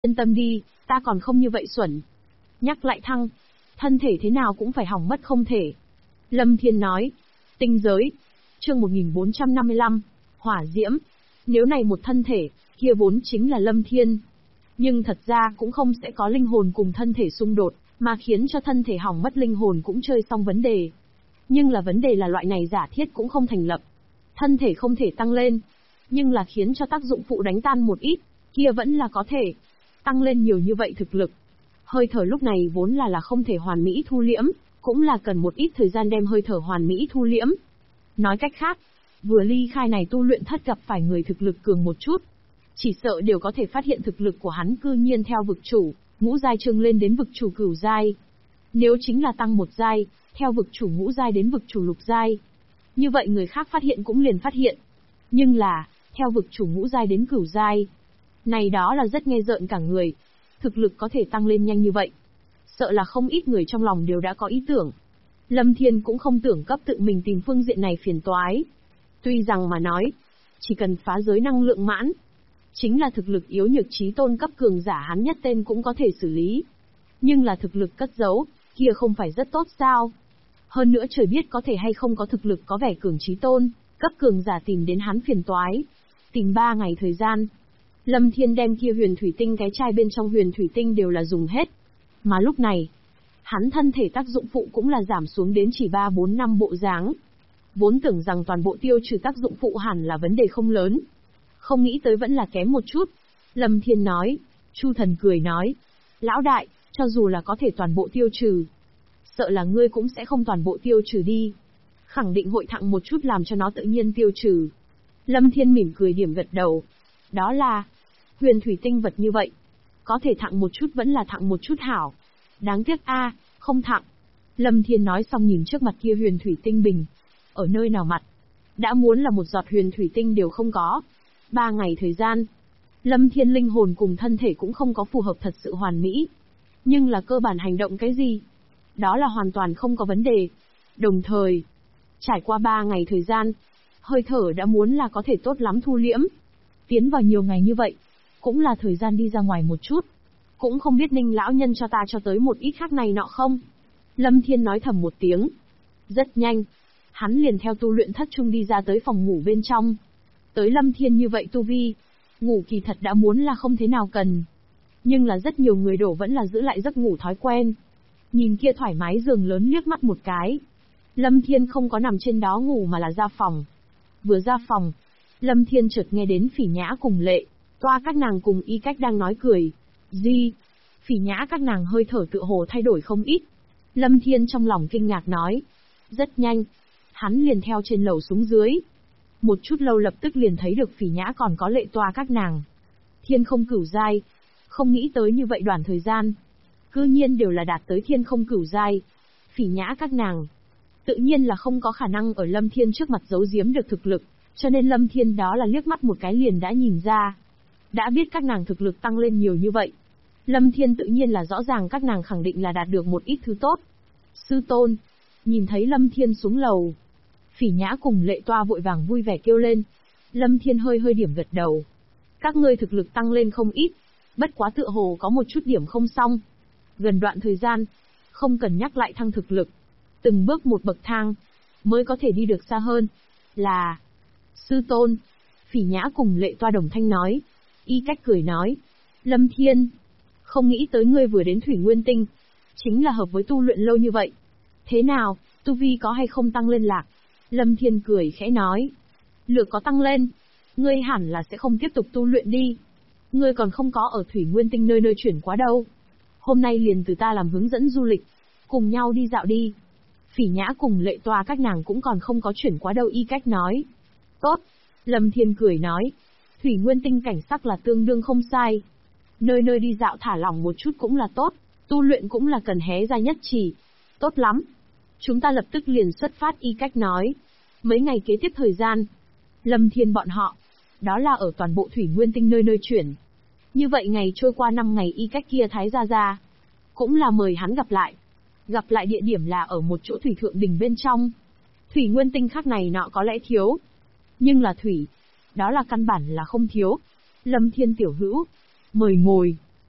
Yên tâm đi, ta còn không như vậy xuẩn. Nhắc lại thăng, thân thể thế nào cũng phải hỏng mất không thể. Lâm Thiên nói. Tinh giới. Chương 1455. Hỏa diễm. Nếu này một thân thể, kia vốn chính là Lâm Thiên. Nhưng thật ra cũng không sẽ có linh hồn cùng thân thể xung đột, mà khiến cho thân thể hỏng mất linh hồn cũng chơi xong vấn đề. Nhưng là vấn đề là loại này giả thiết cũng không thành lập. Thân thể không thể tăng lên, nhưng là khiến cho tác dụng phụ đánh tan một ít, kia vẫn là có thể. Tăng lên nhiều như vậy thực lực. Hơi thở lúc này vốn là không thể hoàn mỹ thu liễm, cũng là cần một ít thời gian đem hơi thở hoàn mỹ thu liễm. Nói cách khác, vừa ly khai này tu luyện thất gặp phải người thực lực cường một chút, chỉ sợ đều có thể phát hiện thực lực của hắn cư nhiên theo vực chủ, ngũ giai trưng lên đến vực chủ cửu giai. Nếu chính là tăng một giai, theo vực chủ ngũ giai đến vực chủ lục giai. Như vậy người khác phát hiện cũng liền phát hiện. Nhưng là, theo vực chủ ngũ giai đến cửu giai. Này đó là rất nghe rợn cả người. Thực lực có thể tăng lên nhanh như vậy. Sợ là không ít người trong lòng đều đã có ý tưởng. Lâm Thiên cũng không tưởng cấp tự mình tìm phương diện này phiền toái. Tuy rằng mà nói, chỉ cần phá giới năng lượng mãn, chính là thực lực yếu nhược chí tôn cấp cường giả hắn nhất tên cũng có thể xử lý. Nhưng là thực lực cất giấu, kia không phải rất tốt sao? Hơn nữa trời biết có thể hay không có thực lực có vẻ cường chí tôn, cấp cường giả tìm đến hắn phiền toái. Tìm 3 ngày thời gian. Lâm Thiên đem kia huyền thủy tinh cái chai bên trong huyền thủy tinh đều là dùng hết. Mà lúc này, hắn thân thể tác dụng phụ cũng là giảm xuống đến chỉ 3-4-5 bộ dáng. Vốn tưởng rằng toàn bộ tiêu trừ tác dụng phụ hẳn là vấn đề không lớn. Không nghĩ tới vẫn là kém một chút. Lâm Thiên nói. Chu Thần cười nói. Lão đại, cho dù là có thể toàn bộ tiêu trừ, sợ là ngươi cũng sẽ không toàn bộ tiêu trừ đi. Khẳng định hội thặng một chút làm cho nó tự nhiên tiêu trừ. Lâm Thiên mỉm cười điểm gật đầu. Đó là, huyền thủy tinh vật như vậy. Có thể thặng một chút vẫn là thặng một chút hảo. Đáng tiếc không thặng. Lâm Thiên nói xong nhìn trước mặt kia huyền thủy tinh bình. Ở nơi nào mặt? Đã muốn là một giọt huyền thủy tinh đều không có. 3 ngày thời gian. Lâm Thiên linh hồn cùng thân thể cũng không có phù hợp thật sự hoàn mỹ. Nhưng là cơ bản hành động cái gì? Đó là hoàn toàn không có vấn đề. Đồng thời, trải qua 3 ngày thời gian, hơi thở đã muốn là có thể tốt lắm thu liễm. Tiến vào nhiều ngày như vậy, cũng là thời gian đi ra ngoài một chút. Cũng không biết Ninh lão nhân cho ta cho tới một ít khác này nọ không? Lâm Thiên nói thầm một tiếng. Rất nhanh, hắn liền theo tu luyện thất trung đi ra tới phòng ngủ bên trong. Tới Lâm Thiên như vậy tu vi, ngủ kỳ thật đã muốn là không thế nào cần. Nhưng là rất nhiều người đổ vẫn là giữ lại giấc ngủ thói quen. Nhìn kia thoải mái giường lớn liếc mắt một cái. Lâm Thiên không có nằm trên đó ngủ mà là ra phòng. Vừa ra phòng, Lâm Thiên chợt nghe đến Phỉ Nhã cùng Lệ Toa các nàng cùng Y Cách đang nói cười. Gì? Phỉ Nhã các nàng hơi thở tựa hồ thay đổi không ít. Lâm Thiên trong lòng kinh ngạc nói. Rất nhanh, hắn liền theo trên lầu xuống dưới. Một chút lâu lập tức liền thấy được Phỉ Nhã còn có Lệ Toa các nàng. Thiên không cửu giai. Không nghĩ tới như vậy đoạn thời gian, cư nhiên đều là đạt tới thiên không cửu giai. Phỉ Nhã các nàng, tự nhiên là không có khả năng ở Lâm Thiên trước mặt giấu giếm được thực lực, cho nên Lâm Thiên đó là liếc mắt một cái liền đã nhìn ra. Đã biết các nàng thực lực tăng lên nhiều như vậy, Lâm Thiên tự nhiên là rõ ràng các nàng khẳng định là đạt được một ít thứ tốt. Sư tôn, nhìn thấy Lâm Thiên xuống lầu, Phỉ Nhã cùng Lệ Toa vội vàng vui vẻ kêu lên. Lâm Thiên hơi hơi điểm gật đầu. Các ngươi thực lực tăng lên không ít, bất quá tựa hồ có một chút điểm không xong. Gần đoạn thời gian, không cần nhắc lại thăng thực lực, từng bước một bậc thang, mới có thể đi được xa hơn. Là, sư tôn, Phỉ Nhã cùng Lệ Toa đồng thanh nói. Y Cách cười nói, Lâm Thiên, không nghĩ tới ngươi vừa đến Thủy Nguyên Tinh, chính là hợp với tu luyện lâu như vậy. Thế nào, tu vi có hay không tăng lên lạc? Lâm Thiên cười khẽ nói, lược có tăng lên, ngươi hẳn là sẽ không tiếp tục tu luyện đi. Ngươi còn không có ở Thủy Nguyên Tinh nơi nơi chuyển quá đâu. Hôm nay liền từ ta làm hướng dẫn du lịch, cùng nhau đi dạo đi. Phỉ Nhã cùng Lệ Toa các nàng cũng còn không có chuyển quá đâu. Y Cách nói. Tốt. Lâm Thiên cười nói. Thủy Nguyên Tinh cảnh sắc là tương đương không sai. Nơi nơi đi dạo thả lỏng một chút cũng là tốt, tu luyện cũng là cần hé ra nhất chỉ. Tốt lắm. Chúng ta lập tức liền xuất phát. Y Cách nói. Mấy ngày kế tiếp thời gian, Lâm Thiên bọn họ, đó là ở toàn bộ Thủy Nguyên Tinh nơi nơi chuyển. Như vậy ngày trôi qua 5 ngày. Y Cách kia Thái gia cũng là mời hắn gặp lại. Gặp lại địa điểm là ở một chỗ thủy thượng đỉnh bên trong. Thủy Nguyên Tinh khác này nọ có lẽ thiếu, nhưng là thủy, đó là căn bản là không thiếu. Lâm Thiên tiểu hữu, mời ngồi.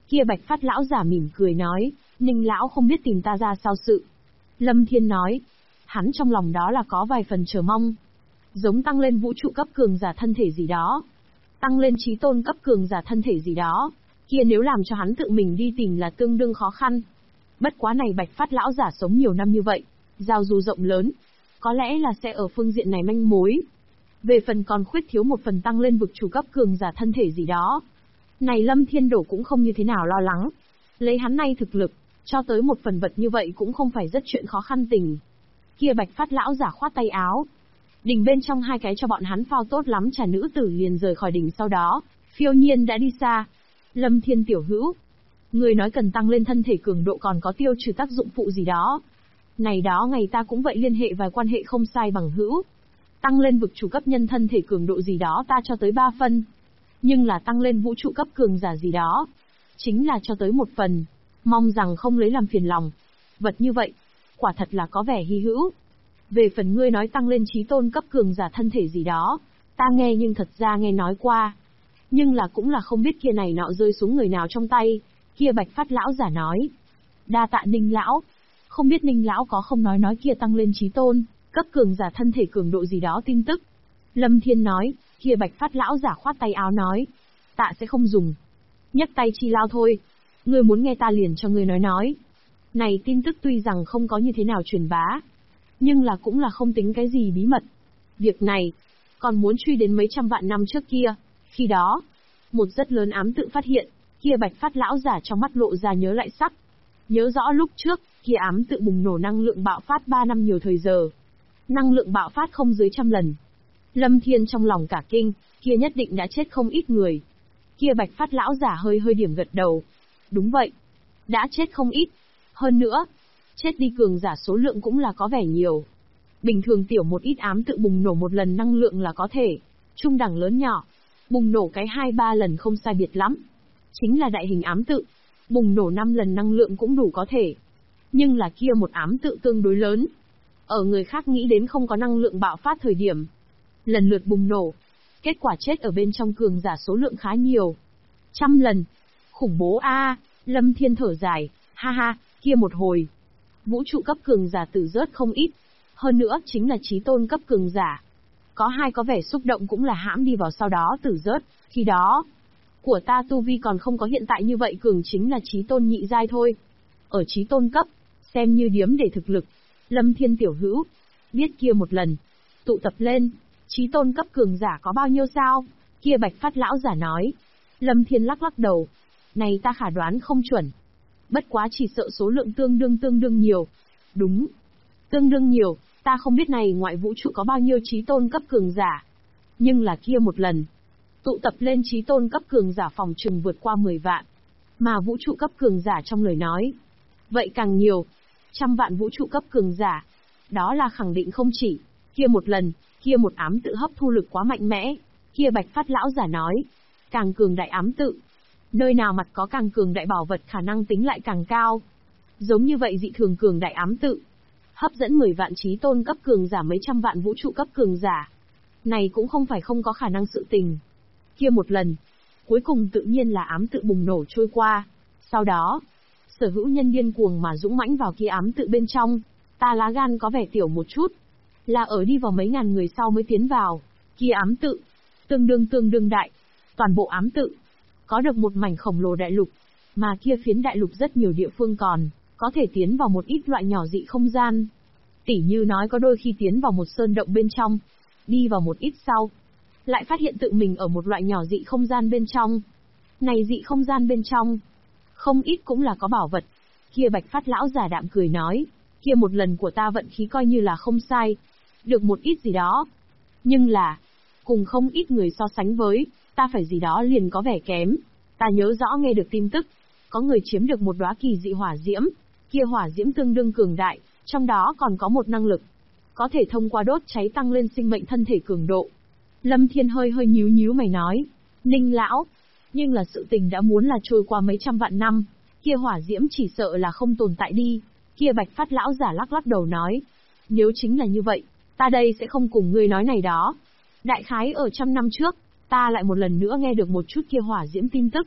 Kia Bạch Phát lão giả mỉm cười nói, Ninh lão không biết tìm ta ra sao sự. Lâm Thiên nói, hắn trong lòng đó là có vài phần chờ mong. Giống tăng lên vũ trụ cấp cường giả thân thể gì đó. Tăng lên chí tôn cấp cường giả thân thể gì đó. Kia nếu làm cho hắn tự mình đi tìm là tương đương khó khăn. Bất quá này Bạch Phát lão giả sống nhiều năm như vậy, giao du rộng lớn. Có lẽ là sẽ ở phương diện này manh mối. Về phần còn khuyết thiếu một phần tăng lên vực chủ cấp cường giả thân thể gì đó. Này Lâm Thiên Đổ cũng không như thế nào lo lắng. Lấy hắn nay thực lực, cho tới một phần vật như vậy cũng không phải rất chuyện khó khăn tình. Kia Bạch Phát lão giả khoát tay áo. Đỉnh bên trong hai cái cho bọn hắn phao tốt lắm trà nữ tử liền rời khỏi đỉnh sau đó, phiêu nhiên đã đi xa. Lâm Thiên tiểu hữu, người nói cần tăng lên thân thể cường độ còn có tiêu trừ tác dụng phụ gì đó. Này đó ngày ta cũng vậy liên hệ vài quan hệ không sai bằng hữu. Tăng lên vực chủ cấp nhân thân thể cường độ gì đó ta cho tới 3 phân. Nhưng là tăng lên vũ trụ cấp cường giả gì đó, chính là cho tới 1 phần. Mong rằng không lấy làm phiền lòng. Vật như vậy, quả thật là có vẻ hy hữu. Về phần ngươi nói tăng lên chí tôn cấp cường giả thân thể gì đó, ta nghe nhưng thật ra nghe nói qua. Nhưng là cũng là không biết kia này nọ rơi xuống người nào trong tay. Kia Bạch Phát lão giả nói, đa tạ Ninh lão. Không biết Ninh lão có không nói kia tăng lên chí tôn cấp cường giả thân thể cường độ gì đó tin tức. Lâm Thiên nói, kia Bạch Phát lão giả khoát tay áo nói, tạ sẽ không dùng. Nhấc tay chi lao thôi. Ngươi muốn nghe ta liền cho ngươi nói. Này tin tức tuy rằng không có như thế nào truyền bá, nhưng là cũng là không tính cái gì bí mật. Việc này, còn muốn truy đến mấy trăm vạn năm trước kia. Khi đó, một rất lớn ám tự phát hiện, kia Bạch Phát lão giả trong mắt lộ ra nhớ lại sắc. Nhớ rõ lúc trước, kia ám tự bùng nổ năng lượng bạo phát 3 năm nhiều thời giờ. Năng lượng bạo phát không dưới 100 lần. Lâm Thiên trong lòng cả kinh, kia nhất định đã chết không ít người. Kia Bạch Phát lão giả hơi điểm gật đầu. Đúng vậy, đã chết không ít. Hơn nữa, chết đi cường giả số lượng cũng là có vẻ nhiều. Bình thường tiểu một ít ám tự bùng nổ một lần năng lượng là có thể. Trung đẳng lớn nhỏ, bùng nổ cái 2-3 lần không sai biệt lắm. Chính là đại hình ám tự, bùng nổ 5 lần năng lượng cũng đủ có thể. Nhưng là kia một ám tự tương đối lớn. Ở người khác nghĩ đến không có năng lượng bạo phát thời điểm, lần lượt bùng nổ. Kết quả chết ở bên trong cường giả số lượng khá nhiều. 100 lần. Khủng bố a. Lâm Thiên thở dài, ha ha, kia một hồi. Vũ trụ cấp cường giả tử rớt không ít. Hơn nữa chính là chí tôn cấp cường giả. Có hai có vẻ xúc động cũng là hãm đi vào sau đó tử rớt. Khi đó, của ta tu vi còn không có hiện tại như vậy cường chính là chí tôn nhị giai thôi. Ở chí tôn cấp, xem như điếm để thực lực. Lâm Thiên tiểu hữu, biết kia một lần, tụ tập lên, chí tôn cấp cường giả có bao nhiêu sao? Kia Bạch Phát lão giả nói. Lâm Thiên lắc đầu. Này ta khả đoán không chuẩn. Bất quá chỉ sợ số lượng tương đương nhiều. Đúng. Tương đương nhiều, ta không biết này ngoại vũ trụ có bao nhiêu chí tôn cấp cường giả. Nhưng là kia một lần, tụ tập lên chí tôn cấp cường giả phòng trừng vượt qua 10 vạn. Mà vũ trụ cấp cường giả trong lời nói, vậy càng nhiều. 100 vạn vũ trụ cấp cường giả. Đó là khẳng định không chỉ. Kia một lần, kia một ám tự hấp thu lực quá mạnh mẽ. Kia Bạch Phát lão giả nói. Càng cường đại ám tự. Nơi nào mặt có càng cường đại bảo vật khả năng tính lại càng cao. Giống như vậy dị thường cường đại ám tự. Hấp dẫn 10 vạn chí tôn cấp cường giả mấy trăm vạn vũ trụ cấp cường giả. Này cũng không phải không có khả năng sự tình. Kia một lần. Cuối cùng tự nhiên là ám tự bùng nổ trôi qua. Sau đó, sở hữu nhân điên cuồng mà dũng mãnh vào kia ám tự bên trong. Ta lá gan có vẻ tiểu một chút. Là ở đi vào mấy ngàn người sau mới tiến vào. Kia ám tự. Tương đương đại. Toàn bộ ám tự. Có được một mảnh khổng lồ đại lục. Mà kia phiến đại lục rất nhiều địa phương còn có thể tiến vào một ít loại nhỏ dị không gian. Tỉ như nói có đôi khi tiến vào một sơn động bên trong. Đi vào một ít sau. Lại phát hiện tự mình ở một loại nhỏ dị không gian bên trong. Này dị không gian bên trong. Không ít cũng là có bảo vật. Kia Bạch Phát lão giả đạm cười nói. Kia một lần của ta vận khí coi như là không sai. Được một ít gì đó. Nhưng là, cùng không ít người so sánh với, ta phải gì đó liền có vẻ kém. Ta nhớ rõ nghe được tin tức. Có người chiếm được một đóa kỳ dị hỏa diễm. Kia hỏa diễm tương đương cường đại, trong đó còn có một năng lực. Có thể thông qua đốt cháy tăng lên sinh mệnh thân thể cường độ. Lâm Thiên hơi nhíu mày nói. Ninh lão, nhưng là sự tình đã muốn là trôi qua mấy trăm vạn năm. Kia hỏa diễm chỉ sợ là không tồn tại đi. Kia Bạch Phát lão giả lắc đầu nói. Nếu chính là như vậy, ta đây sẽ không cùng ngươi nói này đó. Đại khái ở 100 năm trước, ta lại một lần nữa nghe được một chút kia hỏa diễm tin tức.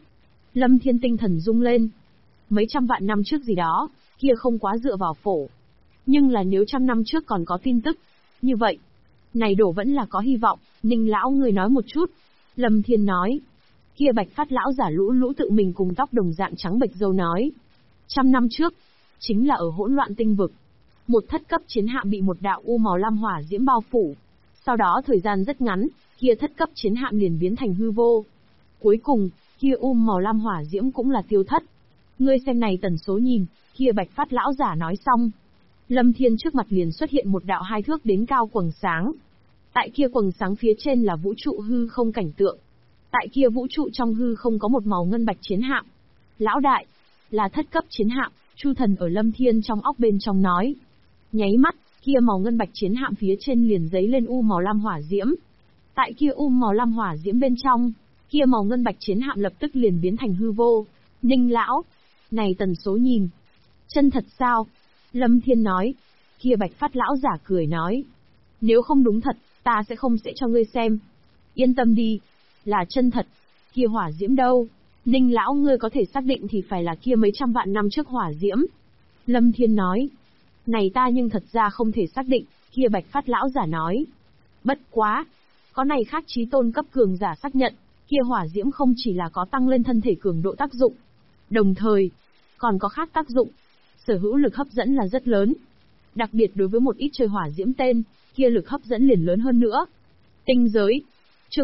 Lâm Thiên tinh thần rung lên. Mấy trăm vạn năm trước gì đó, kia không quá dựa vào phổ. Nhưng là nếu trăm năm trước còn có tin tức, như vậy, này đổ vẫn là có hy vọng. Ninh lão người nói một chút. Lâm Thiên nói. Kia Bạch Phát lão giả lũ lũ tự mình cùng tóc đồng dạng trắng bệch râu nói. Trăm năm trước, chính là ở hỗn loạn tinh vực. Một thất cấp chiến hạm bị một đạo u màu lam hỏa diễm bao phủ. Sau đó thời gian rất ngắn, kia thất cấp chiến hạm liền biến thành hư vô. Cuối cùng, kia màu lam hỏa diễm cũng là tiêu thất. Ngươi xem này tần số nhìn, kia Bạch Phát lão giả nói xong. Lâm Thiên trước mặt liền xuất hiện một đạo 2 thước đến cao quầng sáng. Tại kia quầng sáng phía trên là vũ trụ hư không cảnh tượng. Tại kia vũ trụ trong hư không có một màu ngân bạch chiến hạm. Lão đại, là thất cấp chiến hạm, Chu Thần ở Lâm Thiên trong óc bên trong nói. Nháy mắt, kia màu ngân bạch chiến hạm phía trên liền giấy lên màu lam hỏa diễm. Tại kia màu lam hỏa diễm bên trong, kia màu ngân bạch chiến hạm lập tức liền biến thành hư vô. Ninh lão, này tần số nhìn. Chân thật sao? Lâm Thiên nói. Kia Bạch Phát lão giả cười nói. Nếu không đúng thật, ta sẽ không cho ngươi xem. Yên tâm đi, là chân thật. Kia hỏa diễm đâu? Ninh lão ngươi có thể xác định thì phải là kia mấy trăm vạn năm trước hỏa diễm. Lâm Thiên nói. Này ta nhưng thật ra không thể xác định, kia Bạch Phát lão giả nói. Bất quá, có này khác chí tôn cấp cường giả xác nhận, kia hỏa diễm không chỉ là có tăng lên thân thể cường độ tác dụng, đồng thời, còn có khác tác dụng. Sở hữu lực hấp dẫn là rất lớn. Đặc biệt đối với một ít chơi hỏa diễm tên, kia lực hấp dẫn liền lớn hơn nữa. Tinh giới. Chương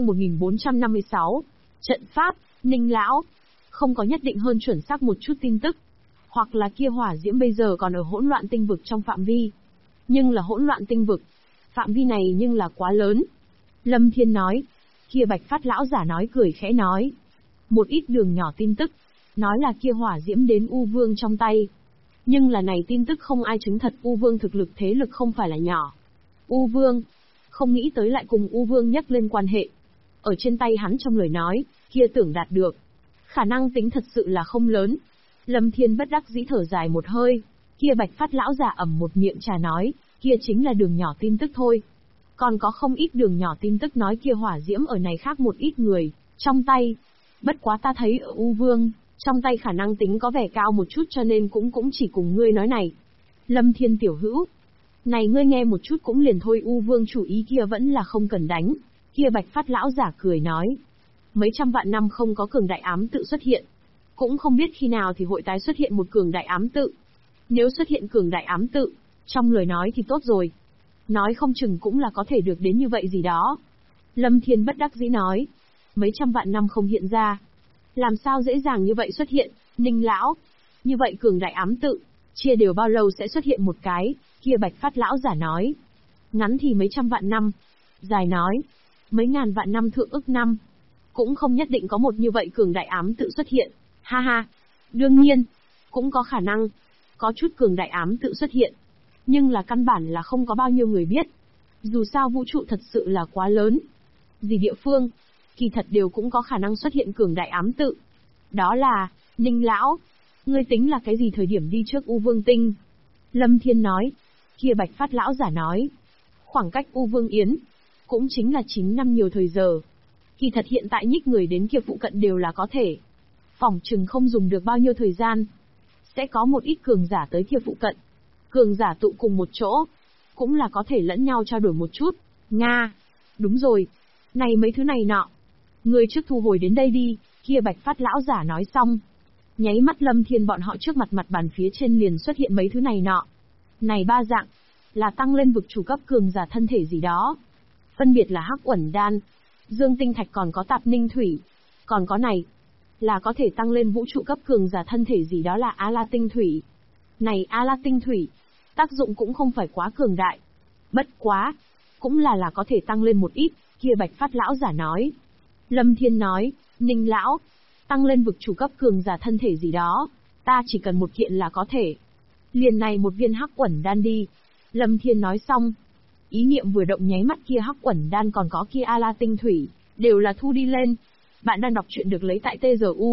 1456. Trận pháp, Ninh lão. Không có nhất định hơn chuẩn xác một chút tin tức. Hoặc là kia hỏa diễm bây giờ còn ở hỗn loạn tinh vực trong phạm vi. Nhưng là hỗn loạn tinh vực. Phạm vi này nhưng là quá lớn. Lâm Thiên nói. Kia Bạch Phát lão giả nói cười khẽ nói. Một ít đường nhỏ tin tức. Nói là kia hỏa diễm đến U Vương trong tay. Nhưng là này tin tức không ai chứng thật U Vương thực lực thế lực không phải là nhỏ. U Vương. Không nghĩ tới lại cùng U Vương nhắc lên quan hệ. Ở trên tay hắn trong lời nói, kia tưởng đạt được. Khả năng tính thật sự là không lớn. Lâm Thiên bất đắc dĩ thở dài một hơi. Kia Bạch Phát lão giả ẩm một miệng trà nói, kia chính là đường nhỏ tin tức thôi. Còn có không ít đường nhỏ tin tức nói kia hỏa diễm ở này khác một ít người, trong tay. Bất quá ta thấy ở U Vương, trong tay khả năng tính có vẻ cao một chút cho nên cũng chỉ cùng ngươi nói này. Lâm Thiên tiểu hữu. Này ngươi nghe một chút cũng liền thôi U Vương chủ ý kia vẫn là không cần đánh. Kia Bạch Phát lão giả cười nói. Mấy trăm vạn năm không có cường đại ám tự xuất hiện. Cũng không biết khi nào thì hội tái xuất hiện một cường đại ám tự. Nếu xuất hiện cường đại ám tự, trong lời nói thì tốt rồi. Nói không chừng cũng là có thể được đến như vậy gì đó. Lâm Thiên bất đắc dĩ nói. Mấy trăm vạn năm không hiện ra. Làm sao dễ dàng như vậy xuất hiện, Ninh lão. Như vậy cường đại ám tự, chia đều bao lâu sẽ xuất hiện một cái, kia Bạch Phát lão giả nói. Ngắn thì mấy trăm vạn năm. Dài nói. Mấy ngàn vạn năm thượng ức năm. Cũng không nhất định có một như vậy cường đại ám tự xuất hiện. Ha ha. Đương nhiên, cũng có khả năng. Có chút cường đại ám tự xuất hiện. Nhưng là căn bản là không có bao nhiêu người biết. Dù sao vũ trụ thật sự là quá lớn. Gì địa phương, kỳ thật đều cũng có khả năng xuất hiện cường đại ám tự. Đó là, Ninh lão. Ngươi tính là cái gì thời điểm đi trước U Vương Tinh? Lâm Thiên nói. Kia Bạch Phát lão giả nói. Khoảng cách U Vương Yến, cũng chính là 9 năm nhiều thời giờ. Kỳ thật hiện tại nhích người đến kia phụ cận đều là có thể. Phỏng chừng không dùng được bao nhiêu thời gian. Sẽ có một ít cường giả tới kia phụ cận. Cường giả tụ cùng một chỗ. Cũng là có thể lẫn nhau trao đổi một chút. Nga. Đúng rồi. Này mấy thứ này nọ. Ngươi trước thu hồi đến đây đi. Kia Bạch Phát lão giả nói xong. Nháy mắt Lâm Thiên bọn họ trước mặt bàn phía trên liền xuất hiện mấy thứ này nọ. Này 3 dạng. Là tăng lên vực chủ cấp cường giả thân thể gì đó. Phân biệt là Hắc Uẩn Đan, Dương Tinh Thạch còn có Tạp Ninh Thủy. Còn có này. Là có thể tăng lên vũ trụ cấp cường giả thân thể gì đó là A-La Tinh Thủy. Này A-La Tinh Thủy. Tác dụng cũng không phải quá cường đại. Bất quá. Cũng là có thể tăng lên một ít. Kia Bạch Phát lão giả nói. Lâm Thiên nói. Ninh lão. Tăng lên vực chủ cấp cường giả thân thể gì đó. Ta chỉ cần một kiện là có thể. Liền này một viên Hắc Uẩn Đan đi. Lâm Thiên nói xong. Ý niệm vừa động nháy mắt kia Hắc Uẩn Đan còn có kia A-La Tinh Thủy. Đều là thu đi lên. Bạn đang đọc chuyện được lấy tại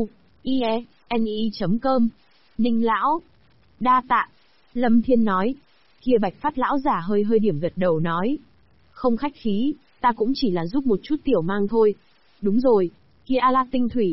tzu.ie.com. Ninh lão. Đa tạ. Lâm Thiên nói. Kia Bạch Phát lão giả hơi điểm gật đầu nói. Không khách khí, ta cũng chỉ là giúp một chút tiểu mang thôi. Đúng rồi, kia A-La Tinh Thủy.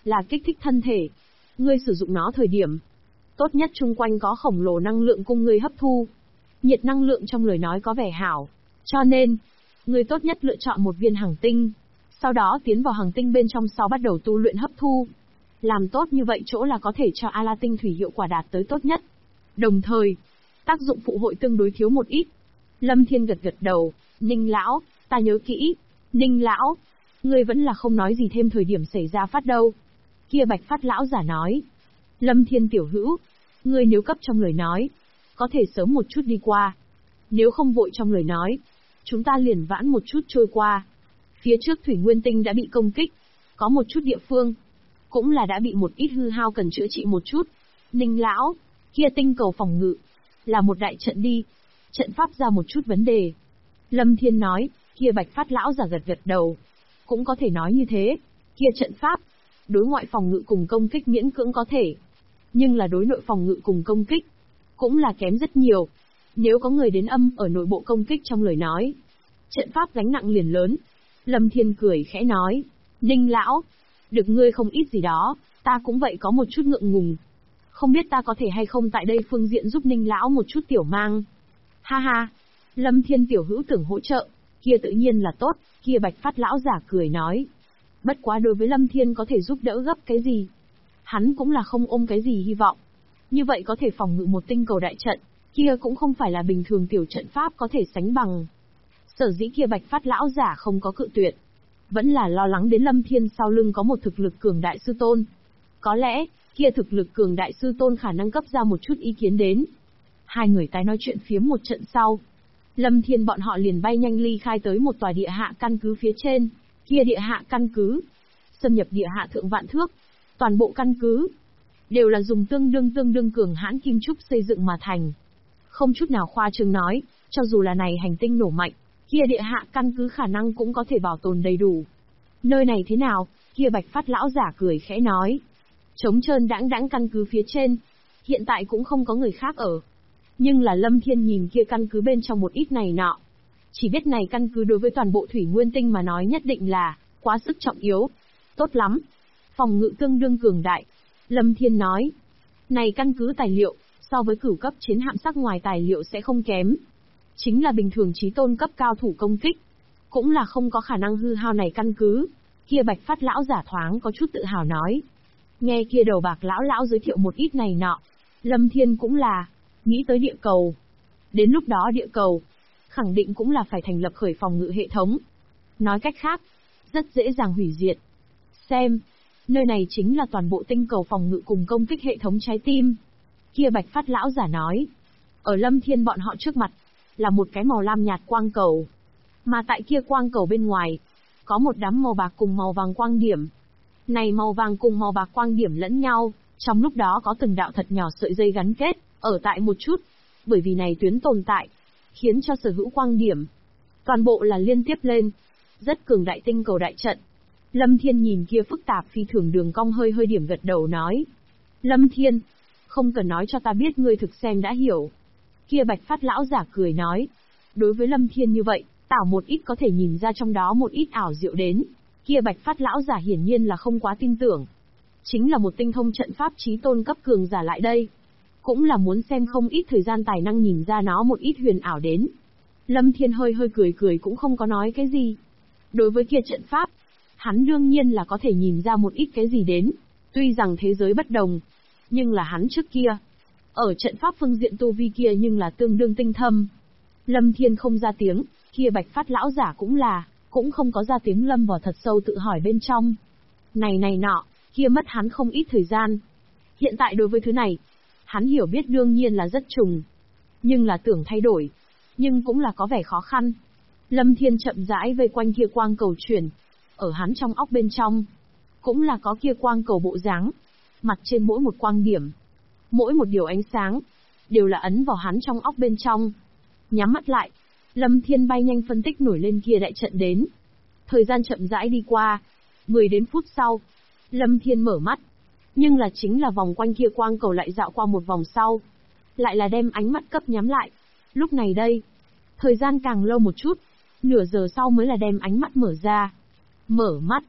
là kích thích thân thể. Ngươi sử dụng nó thời điểm, tốt nhất chung quanh có khổng lồ năng lượng cung ngươi hấp thu. Nhiệt năng lượng trong lời nói có vẻ hảo. Cho nên, ngươi tốt nhất lựa chọn một viên hằng tinh. Sau đó tiến vào hằng tinh bên trong sau bắt đầu tu luyện hấp thu. Làm tốt như vậy chỗ là có thể cho A-la tinh thủy hiệu quả đạt tới tốt nhất. Đồng thời, tác dụng phụ hội tương đối thiếu một ít. Lâm Thiên gật gật đầu, Ninh lão, ta nhớ kỹ. Ninh lão, ngươi vẫn là không nói gì thêm thời điểm xảy ra phát đâu. Kia Bạch Phát lão giả nói. Lâm Thiên tiểu hữu, ngươi nếu cấp trong lời nói, có thể sớm một chút đi qua. Nếu không vội trong lời nói, chúng ta liền vãn một chút trôi qua. Phía trước Thủy Nguyên Tinh đã bị công kích, có một chút địa phương, cũng là đã bị một ít hư hao cần chữa trị một chút. Ninh lão, kia tinh cầu phòng ngự, là một đại trận đi. Trận pháp ra một chút vấn đề. Lâm Thiên nói, kia Bạch Phát lão giả gật gật đầu. Cũng có thể nói như thế, kia trận pháp, đối ngoại phòng ngự cùng công kích miễn cưỡng có thể. Nhưng là đối nội phòng ngự cùng công kích, cũng là kém rất nhiều. Nếu có người đến âm ở nội bộ công kích trong lời nói, trận pháp gánh nặng liền lớn. Lâm Thiên cười khẽ nói, Ninh lão, được ngươi không ít gì đó, ta cũng vậy có một chút ngượng ngùng. Không biết ta có thể hay không tại đây phương diện giúp Ninh lão một chút tiểu mang. Ha ha, Lâm Thiên tiểu hữu tưởng hỗ trợ, kia tự nhiên là tốt, kia Bạch Phát lão giả cười nói. Bất quá đối với Lâm Thiên có thể giúp đỡ gấp cái gì, hắn cũng là không ôm cái gì hy vọng. Như vậy có thể phòng ngự một tinh cầu đại trận, kia cũng không phải là bình thường tiểu trận pháp có thể sánh bằng. Sở dĩ kia Bạch Phát lão giả không có cự tuyệt, vẫn là lo lắng đến Lâm Thiên sau lưng có một thực lực cường đại sư tôn. Có lẽ, kia thực lực cường đại sư tôn khả năng cấp ra một chút ý kiến đến. Hai người tái nói chuyện phiếm một trận sau, Lâm Thiên bọn họ liền bay nhanh ly khai tới một tòa địa hạ căn cứ phía trên. Kia địa hạ căn cứ, xâm nhập địa hạ thượng vạn thước, toàn bộ căn cứ đều là dùng tương đương cường hãn kim trúc xây dựng mà thành. Không chút nào khoa trương nói, cho dù là này hành tinh nổ mạnh, kia địa hạ căn cứ khả năng cũng có thể bảo tồn đầy đủ. Nơi này thế nào? Kia Bạch Phát lão giả cười khẽ nói. Trống trơn đãng đãng căn cứ phía trên, hiện tại cũng không có người khác ở. Nhưng là Lâm Thiên nhìn kia căn cứ bên trong một ít này nọ. Chỉ biết này căn cứ đối với toàn bộ Thủy Nguyên Tinh mà nói nhất định là quá sức trọng yếu. Tốt lắm. Phòng ngự tương đương cường đại. Lâm Thiên nói. Này căn cứ tài liệu, so với cửu cấp chiến hạm sắc ngoài tài liệu sẽ không kém. Chính là bình thường chí tôn cấp cao thủ công kích, cũng là không có khả năng hư hao này căn cứ. Kia Bạch Phát lão giả thoáng có chút tự hào nói. Nghe kia đầu bạc lão giới thiệu một ít này nọ, Lâm Thiên cũng là nghĩ tới địa cầu. Đến lúc đó địa cầu khẳng định cũng là phải thành lập khởi phòng ngự hệ thống. Nói cách khác, rất dễ dàng hủy diệt. Xem, nơi này chính là toàn bộ tinh cầu phòng ngự cùng công kích hệ thống trái tim. Kia Bạch Phát lão giả nói. Ở Lâm Thiên bọn họ trước mặt, là một cái màu lam nhạt quang cầu. Mà tại kia quang cầu bên ngoài, có một đám màu bạc cùng màu vàng quang điểm. Này màu vàng cùng màu bạc quang điểm lẫn nhau, trong lúc đó có từng đạo thật nhỏ sợi dây gắn kết, ở tại một chút. Bởi vì này tuyến tồn tại, khiến cho sở hữu quang điểm, toàn bộ là liên tiếp lên. Rất cường đại tinh cầu đại trận. Lâm Thiên nhìn kia phức tạp phi thường đường cong hơi điểm gật đầu nói. Lâm Thiên, không cần nói cho ta biết ngươi thực xem đã hiểu. Kia Bạch Phát lão giả cười nói. Đối với Lâm Thiên như vậy, tảo một ít có thể nhìn ra trong đó một ít ảo diệu đến. Kia Bạch Phát lão giả hiển nhiên là không quá tin tưởng. Chính là một tinh thông trận pháp chí tôn cấp cường giả lại đây. Cũng là muốn xem không ít thời gian tài năng nhìn ra nó một ít huyền ảo đến. Lâm Thiên hơi cười cũng không có nói cái gì. Đối với kia trận pháp, hắn đương nhiên là có thể nhìn ra một ít cái gì đến. Tuy rằng thế giới bất đồng, nhưng là hắn trước kia, ở trận pháp phương diện tu vi kia nhưng là tương đương tinh thâm. Lâm Thiên không ra tiếng, kia Bạch Phát lão giả cũng không có ra tiếng lâm vào thật sâu tự hỏi bên trong. Này nọ, kia mất hắn không ít thời gian. Hiện tại đối với thứ này, hắn hiểu biết đương nhiên là rất trùng. Nhưng là tưởng thay đổi, nhưng cũng là có vẻ khó khăn. Lâm Thiên chậm rãi vây quanh kia quang cầu chuyển. Ở hắn trong óc bên trong, cũng là có kia quang cầu bộ dáng. Mặt trên mỗi một quang điểm, mỗi một điều ánh sáng, đều là ấn vào hắn trong óc bên trong. Nhắm mắt lại, Lâm Thiên bay nhanh phân tích nổi lên kia đại trận đến. Thời gian chậm rãi đi qua, 10 đến phút sau, Lâm Thiên mở mắt. Nhưng là chính là vòng quanh kia quang cầu lại dạo qua một vòng sau. Lại là đem ánh mắt cấp nhắm lại. Lúc này đây, thời gian càng lâu một chút, nửa giờ sau mới là đem ánh mắt mở ra. Mở mắt,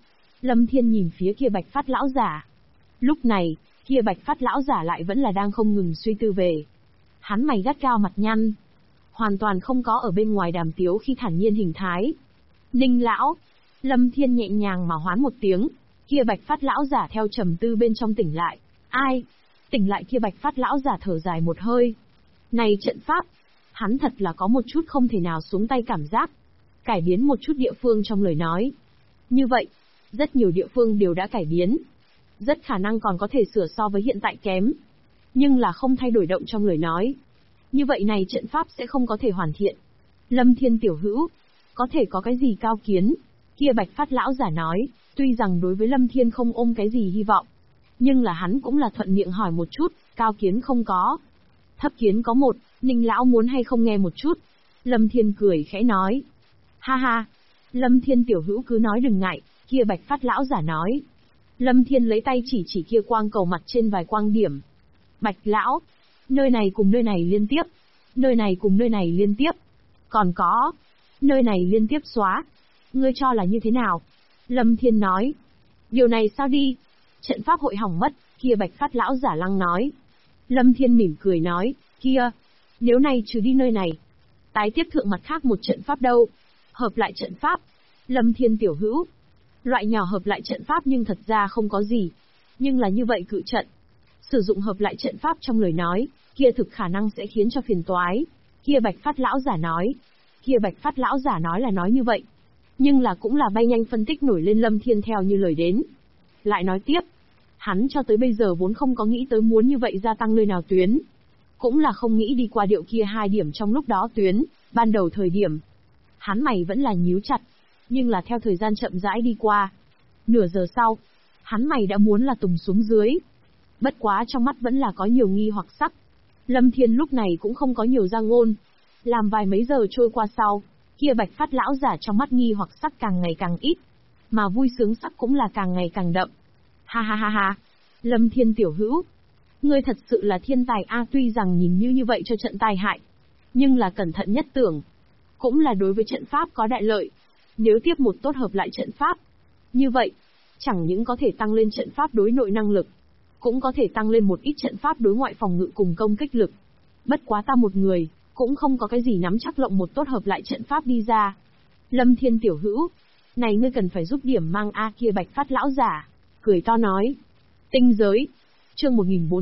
Lâm Thiên nhìn phía kia Bạch Phát lão giả. Lúc này, kia Bạch Phát lão giả lại vẫn là đang không ngừng suy tư về. Hắn mày gắt cao mặt nhăn, hoàn toàn không có ở bên ngoài đàm tiếu khi thản nhiên hình thái. Ninh lão, Lâm Thiên nhẹ nhàng mà hoán một tiếng, kia Bạch Phát lão giả theo trầm tư bên trong tỉnh lại. Ai? Tỉnh lại kia Bạch Phát lão giả thở dài một hơi. Này trận pháp, hắn thật là có một chút không thể nào xuống tay cảm giác. Cải biến một chút địa phương trong lời nói. Như vậy, rất nhiều địa phương đều đã cải biến. Rất khả năng còn có thể sửa so với hiện tại kém. Nhưng là không thay đổi động trong lời nói. Như vậy này trận pháp sẽ không có thể hoàn thiện. Lâm Thiên tiểu hữu, có thể có cái gì cao kiến? Kia Bạch Phát lão giả nói, tuy rằng đối với Lâm Thiên không ôm cái gì hy vọng. Nhưng là hắn cũng là thuận miệng hỏi một chút, cao kiến không có. Thấp kiến có một, Ninh lão muốn hay không nghe một chút? Lâm Thiên cười khẽ nói. Ha ha, Lâm Thiên tiểu hữu cứ nói đừng ngại, kia Bạch Phát lão giả nói. Lâm Thiên lấy tay chỉ kia quang cầu mặt trên vài quang điểm. Bạch lão, nơi này cùng nơi này liên tiếp, nơi này cùng nơi này liên tiếp. Còn có, nơi này liên tiếp xóa. Ngươi cho là như thế nào? Lâm Thiên nói. Điều này sao đi? Trận pháp hội hỏng mất, kia Bạch Phát lão giả lăng nói. Lâm Thiên mỉm cười nói, kia, nếu này trừ đi nơi này, tái tiếp thượng mặt khác một trận pháp đâu? Hợp lại trận pháp. Lâm Thiên tiểu hữu, loại nhỏ hợp lại trận pháp nhưng thật ra không có gì. Nhưng là như vậy cự trận. Sử dụng hợp lại trận pháp trong lời nói, kia thực khả năng sẽ khiến cho phiền toái. Kia Bạch Phát lão giả nói. Kia Bạch Phát lão giả nói là nói như vậy. Nhưng là cũng là bay nhanh phân tích nổi lên Lâm Thiên theo như lời đến. Lại nói tiếp. Hắn cho tới bây giờ vốn không có nghĩ tới muốn như vậy gia tăng nơi nào tuyến. Cũng là không nghĩ đi qua điệu kia 2 điểm trong lúc đó tuyến, ban đầu thời điểm. Hắn mày vẫn là nhíu chặt. Nhưng là theo thời gian chậm rãi đi qua. Nửa giờ sau, hắn mày đã muốn là tùng xuống dưới. Bất quá trong mắt vẫn là có nhiều nghi hoặc sắc. Lâm Thiên lúc này cũng không có nhiều ra ngôn. Làm vài mấy giờ trôi qua sau, kia Bạch Phát lão giả trong mắt nghi hoặc sắc càng ngày càng ít. Mà vui sướng sắc cũng là càng ngày càng đậm. Ha ha ha ha, Lâm Thiên tiểu hữu. Ngươi thật sự là thiên tài a, tuy rằng nhìn như vậy cho trận tai hại. Nhưng là cẩn thận nhất tưởng. Cũng là đối với trận pháp có đại lợi. Nếu tiếp một tốt hợp lại trận pháp. Như vậy, chẳng những có thể tăng lên trận pháp đối nội năng lực. Cũng có thể tăng lên một ít trận pháp đối ngoại phòng ngự cùng công kích lực. Bất quá ta một người, cũng không có cái gì nắm chắc lộng một tốt hợp lại trận pháp đi ra. Lâm Thiên tiểu hữu, này ngươi cần phải giúp điểm mang a, kia Bạch Phát lão giả, cười to nói. Tinh giới, chương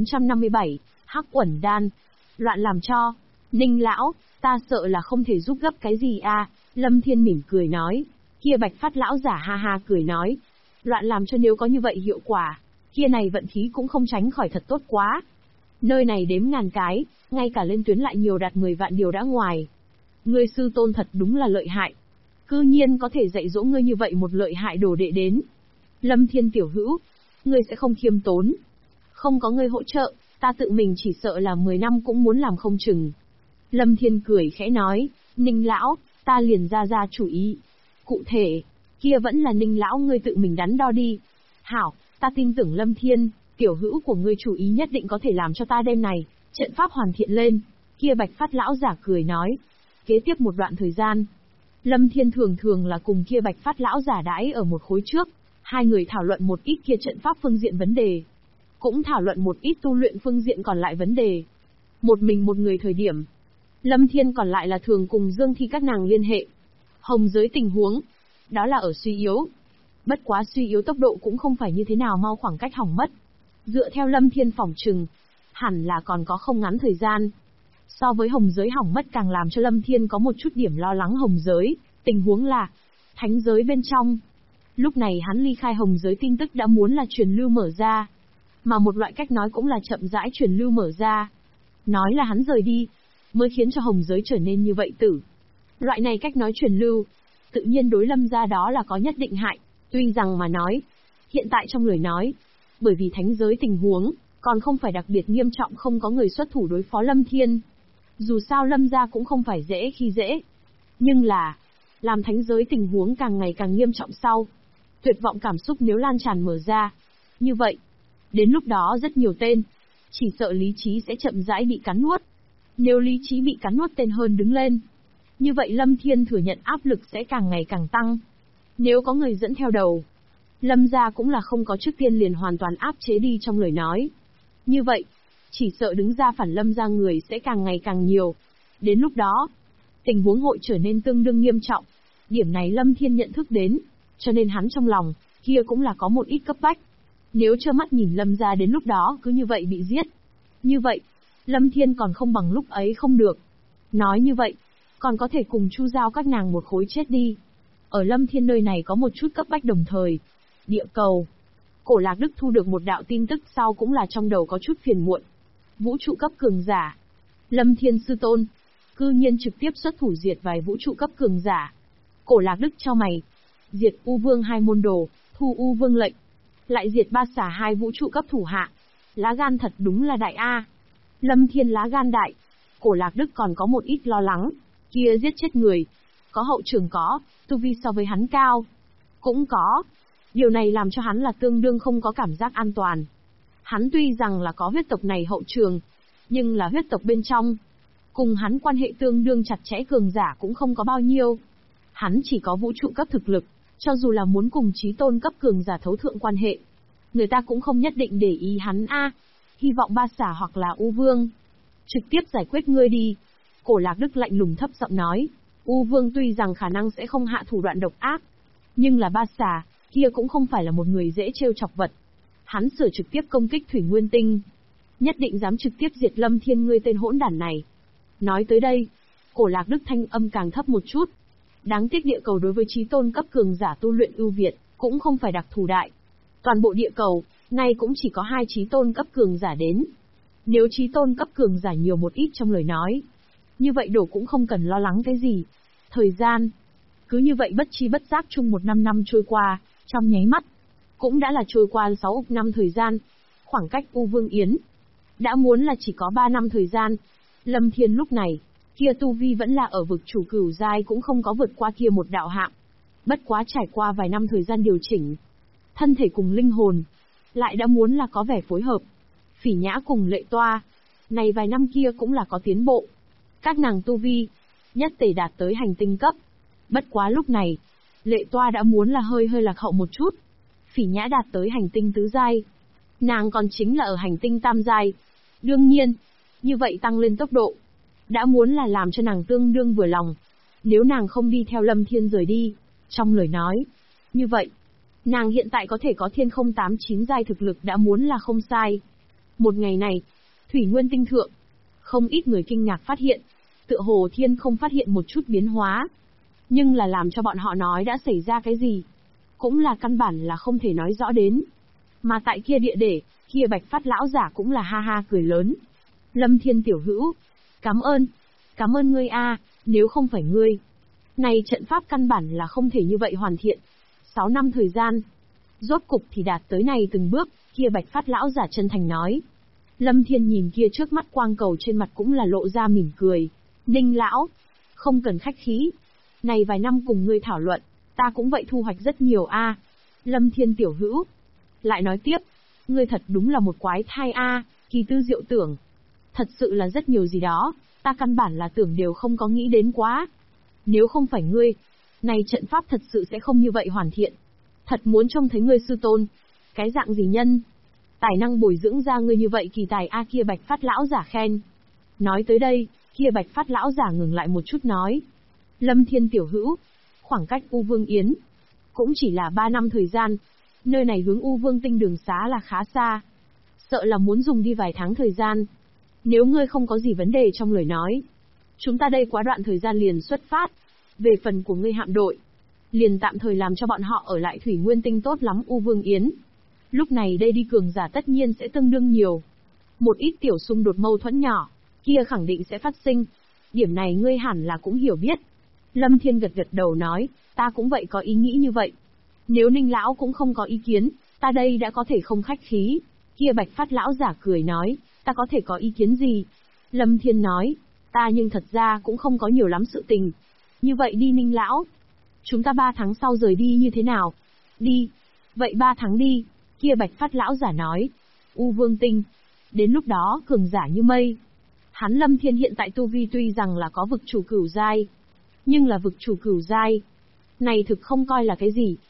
1457, Hắc Uẩn Đan, loạn làm cho. Ninh lão, ta sợ là không thể giúp gấp cái gì a. Lâm Thiên mỉm cười nói. Kia Bạch Phát lão giả ha ha cười nói. Loạn làm cho nếu có như vậy hiệu quả, kia này vận khí cũng không tránh khỏi thật tốt quá. Nơi này đếm ngàn cái, ngay cả lên tuyến lại nhiều đạt 10 vạn điều đã ngoài. Ngươi sư tôn thật đúng là lợi hại. Cư nhiên có thể dạy dỗ ngươi như vậy một lợi hại đồ đệ đến. Lâm Thiên tiểu hữu, ngươi sẽ không khiêm tốn. Không có ngươi hỗ trợ, ta tự mình chỉ sợ là 10 năm cũng muốn làm không chừng. Lâm Thiên cười khẽ nói, Ninh lão, ta liền ra chủ ý. Cụ thể, kia vẫn là Ninh lão ngươi tự mình đắn đo đi. Hảo, ta tin tưởng Lâm Thiên, tiểu hữu của ngươi chủ ý nhất định có thể làm cho ta đêm này, trận pháp hoàn thiện lên. Kia Bạch Phát lão giả cười nói. Kế tiếp một đoạn thời gian, Lâm Thiên thường là cùng kia Bạch Phát lão giả đãi ở một khối trước. Hai người thảo luận một ít kia trận pháp phương diện vấn đề. Cũng thảo luận một ít tu luyện phương diện còn lại vấn đề. Một mình một người thời điểm, Lâm Thiên còn lại là thường cùng Dương Thi các nàng liên hệ. Hồng giới tình huống, đó là ở suy yếu. Bất quá suy yếu tốc độ cũng không phải như thế nào mau khoảng cách hỏng mất. Dựa theo Lâm Thiên phỏng chừng, hẳn là còn có không ngắn thời gian. So với hồng giới hỏng mất càng làm cho Lâm Thiên có một chút điểm lo lắng hồng giới, tình huống là thánh giới bên trong. Lúc này hắn ly khai hồng giới tin tức đã muốn là truyền lưu mở ra. Mà một loại cách nói cũng là chậm rãi truyền lưu mở ra. Nói là hắn rời đi, mới khiến cho hồng giới trở nên như vậy tử. Loại này cách nói truyền lưu, tự nhiên đối Lâm gia đó là có nhất định hại. Tuy rằng mà nói, hiện tại trong lời nói, bởi vì thánh giới tình huống, còn không phải đặc biệt nghiêm trọng không có người xuất thủ đối phó Lâm Thiên. Dù sao Lâm gia cũng không phải dễ khi dễ. Nhưng là, làm thánh giới tình huống càng ngày càng nghiêm trọng sau. Tuyệt vọng cảm xúc nếu lan tràn mở ra. Như vậy, đến lúc đó rất nhiều tên, chỉ sợ lý trí sẽ chậm rãi bị cắn nuốt. Nếu lý trí bị cắn nuốt tên hơn đứng lên, như vậy Lâm Thiên thừa nhận áp lực sẽ càng ngày càng tăng. Nếu có người dẫn theo đầu, Lâm gia cũng là không có trước tiên liền hoàn toàn áp chế đi trong lời nói. Như vậy, chỉ sợ đứng ra phản Lâm gia người sẽ càng ngày càng nhiều. Đến lúc đó, tình huống hội trở nên tương đương nghiêm trọng. Điểm này Lâm Thiên nhận thức đến, cho nên hắn trong lòng, kia cũng là có một ít cấp bách. Nếu trơ mắt nhìn Lâm gia đến lúc đó cứ như vậy bị giết. Như vậy, Lâm Thiên còn không bằng lúc ấy không được. Nói như vậy, còn có thể cùng Chu Giao các nàng một khối chết đi. Ở Lâm Thiên nơi này có một chút cấp bách đồng thời. Địa cầu. Cổ Lạc Đức thu được một đạo tin tức sau cũng là trong đầu có chút phiền muộn. Vũ trụ cấp cường giả. Lâm Thiên sư tôn. Cư nhiên trực tiếp xuất thủ diệt vài vũ trụ cấp cường giả. Cổ Lạc Đức chau mày. Diệt U Vương 2 môn đồ, thu U Vương lệnh. Lại diệt Ba Xà 2 vũ trụ cấp thủ hạ. Lá gan thật đúng là đại A. Lâm Thiên lá gan đại. Cổ Lạc Đức còn có một ít lo lắng. Kia giết chết người. Có hậu trường có, tu vi so với hắn cao. Cũng có. Điều này làm cho hắn là tương đương không có cảm giác an toàn. Hắn tuy rằng là có huyết tộc này hậu trường, nhưng là huyết tộc bên trong. Cùng hắn quan hệ tương đương chặt chẽ cường giả cũng không có bao nhiêu. Hắn chỉ có vũ trụ cấp thực lực, cho dù là muốn cùng chí tôn cấp cường giả thấu thượng quan hệ. Người ta cũng không nhất định để ý hắn a. Hy vọng Ba Xà hoặc là U Vương trực tiếp giải quyết ngươi đi. Cổ Lạc Đức lạnh lùng thấp giọng nói. U Vương tuy rằng khả năng sẽ không hạ thủ đoạn độc ác, nhưng là Ba Xà, kia cũng không phải là một người dễ trêu chọc vật. Hắn sửa trực tiếp công kích Thủy Nguyên Tinh. Nhất định dám trực tiếp diệt Lâm Thiên ngươi tên hỗn đản này. Nói tới đây, Cổ Lạc Đức thanh âm càng thấp một chút. Đáng tiếc địa cầu đối với chí tôn cấp cường giả tu luyện ưu việt, cũng không phải đặc thù đại. Toàn bộ địa cầu, nay cũng chỉ có 2 chí tôn cấp cường giả đến. Nếu chí tôn cấp cường giả nhiều một ít trong lời nói, như vậy đổ cũng không cần lo lắng cái gì. Thời gian, cứ như vậy bất chi bất giác chung 1 năm trôi qua, trong nháy mắt, cũng đã là trôi qua 6 ức năm thời gian. Khoảng cách U Vương Yến, đã muốn là chỉ có 3 năm thời gian. Lâm Thiên lúc này, kia tu vi vẫn là ở vực chủ cửu giai cũng không có vượt qua kia một đạo hạng. Bất quá trải qua vài năm thời gian điều chỉnh, thân thể cùng linh hồn, lại đã muốn là có vẻ phối hợp. Phỉ Nhã cùng Lệ Toa, này vài năm kia cũng là có tiến bộ. Các nàng tu vi, nhất tề đạt tới hành tinh cấp. Bất quá lúc này, Lệ Toa đã muốn là hơi lạc hậu một chút. Phỉ Nhã đạt tới hành tinh tứ giai. Nàng còn chính là ở hành tinh tam giai. Đương nhiên, như vậy tăng lên tốc độ, đã muốn là làm cho nàng tương đương vừa lòng. Nếu nàng không đi theo Lâm Thiên rời đi, trong lời nói, như vậy, nàng hiện tại có thể có thiên không 8-9 giai thực lực đã muốn là không sai. Một ngày này, Thủy Nguyên Tinh thượng, không ít người kinh ngạc phát hiện, tựa hồ thiên không phát hiện một chút biến hóa. Nhưng là làm cho bọn họ nói đã xảy ra cái gì, cũng là căn bản là không thể nói rõ đến. Mà tại kia địa để, kia Bạch Phát lão giả cũng là ha ha cười lớn. Lâm Thiên tiểu hữu, cảm ơn ngươi a, nếu không phải ngươi, này trận pháp căn bản là không thể như vậy hoàn thiện. 6 năm thời gian, rốt cục thì đạt tới này từng bước, kia Bạch Phát lão giả chân thành nói. Lâm Thiên nhìn kia trước mắt quang cầu trên mặt cũng là lộ ra mỉm cười. Ninh lão, không cần khách khí. Này vài năm cùng ngươi thảo luận, ta cũng vậy thu hoạch rất nhiều a. Lâm Thiên tiểu hữu, lại nói tiếp, ngươi thật đúng là một quái thai a, kỳ tư diệu tưởng. Thật sự là rất nhiều gì đó, ta căn bản là tưởng đều không có nghĩ đến quá. Nếu không phải ngươi, này trận pháp thật sự sẽ không như vậy hoàn thiện. Thật muốn trông thấy ngươi sư tôn. Cái dạng gì nhân? Tài năng bồi dưỡng ra ngươi như vậy kỳ tài a, kia Bạch Phát lão giả khen. Nói tới đây, kia Bạch Phát lão giả ngừng lại một chút nói. Lâm Thiên tiểu hữu, khoảng cách U Vương Yến, cũng chỉ là 3 năm thời gian. Nơi này hướng U Vương Tinh đường xá là khá xa. Sợ là muốn dùng đi vài tháng thời gian. Nếu ngươi không có gì vấn đề trong lời nói, chúng ta đây quá đoạn thời gian liền xuất phát. Về phần của ngươi hạm đội, liền tạm thời làm cho bọn họ ở lại Thủy Nguyên Tinh tốt lắm U Vương Yến. Lúc này đây đi cường giả tất nhiên sẽ tương đương nhiều. Một ít tiểu xung đột mâu thuẫn nhỏ, kia khẳng định sẽ phát sinh. Điểm này ngươi hẳn là cũng hiểu biết. Lâm Thiên gật đầu nói, ta cũng vậy có ý nghĩ như vậy. Nếu Ninh lão cũng không có ý kiến, ta đây đã có thể không khách khí. Kia Bạch Phát lão giả cười nói, ta có thể có ý kiến gì? Lâm Thiên nói, ta nhưng thật ra cũng không có nhiều lắm sự tình. Như vậy đi Ninh lão, chúng ta 3 tháng sau rời đi như thế nào? Đi. Vậy 3 tháng đi. Kia Bạch Phát lão giả nói. U Vương Tinh. Đến lúc đó cường giả như mây. Hắn Lâm Thiên hiện tại tu vi tuy rằng là có vực chủ cửu giai, nhưng là vực chủ cửu giai này thực không coi là cái gì.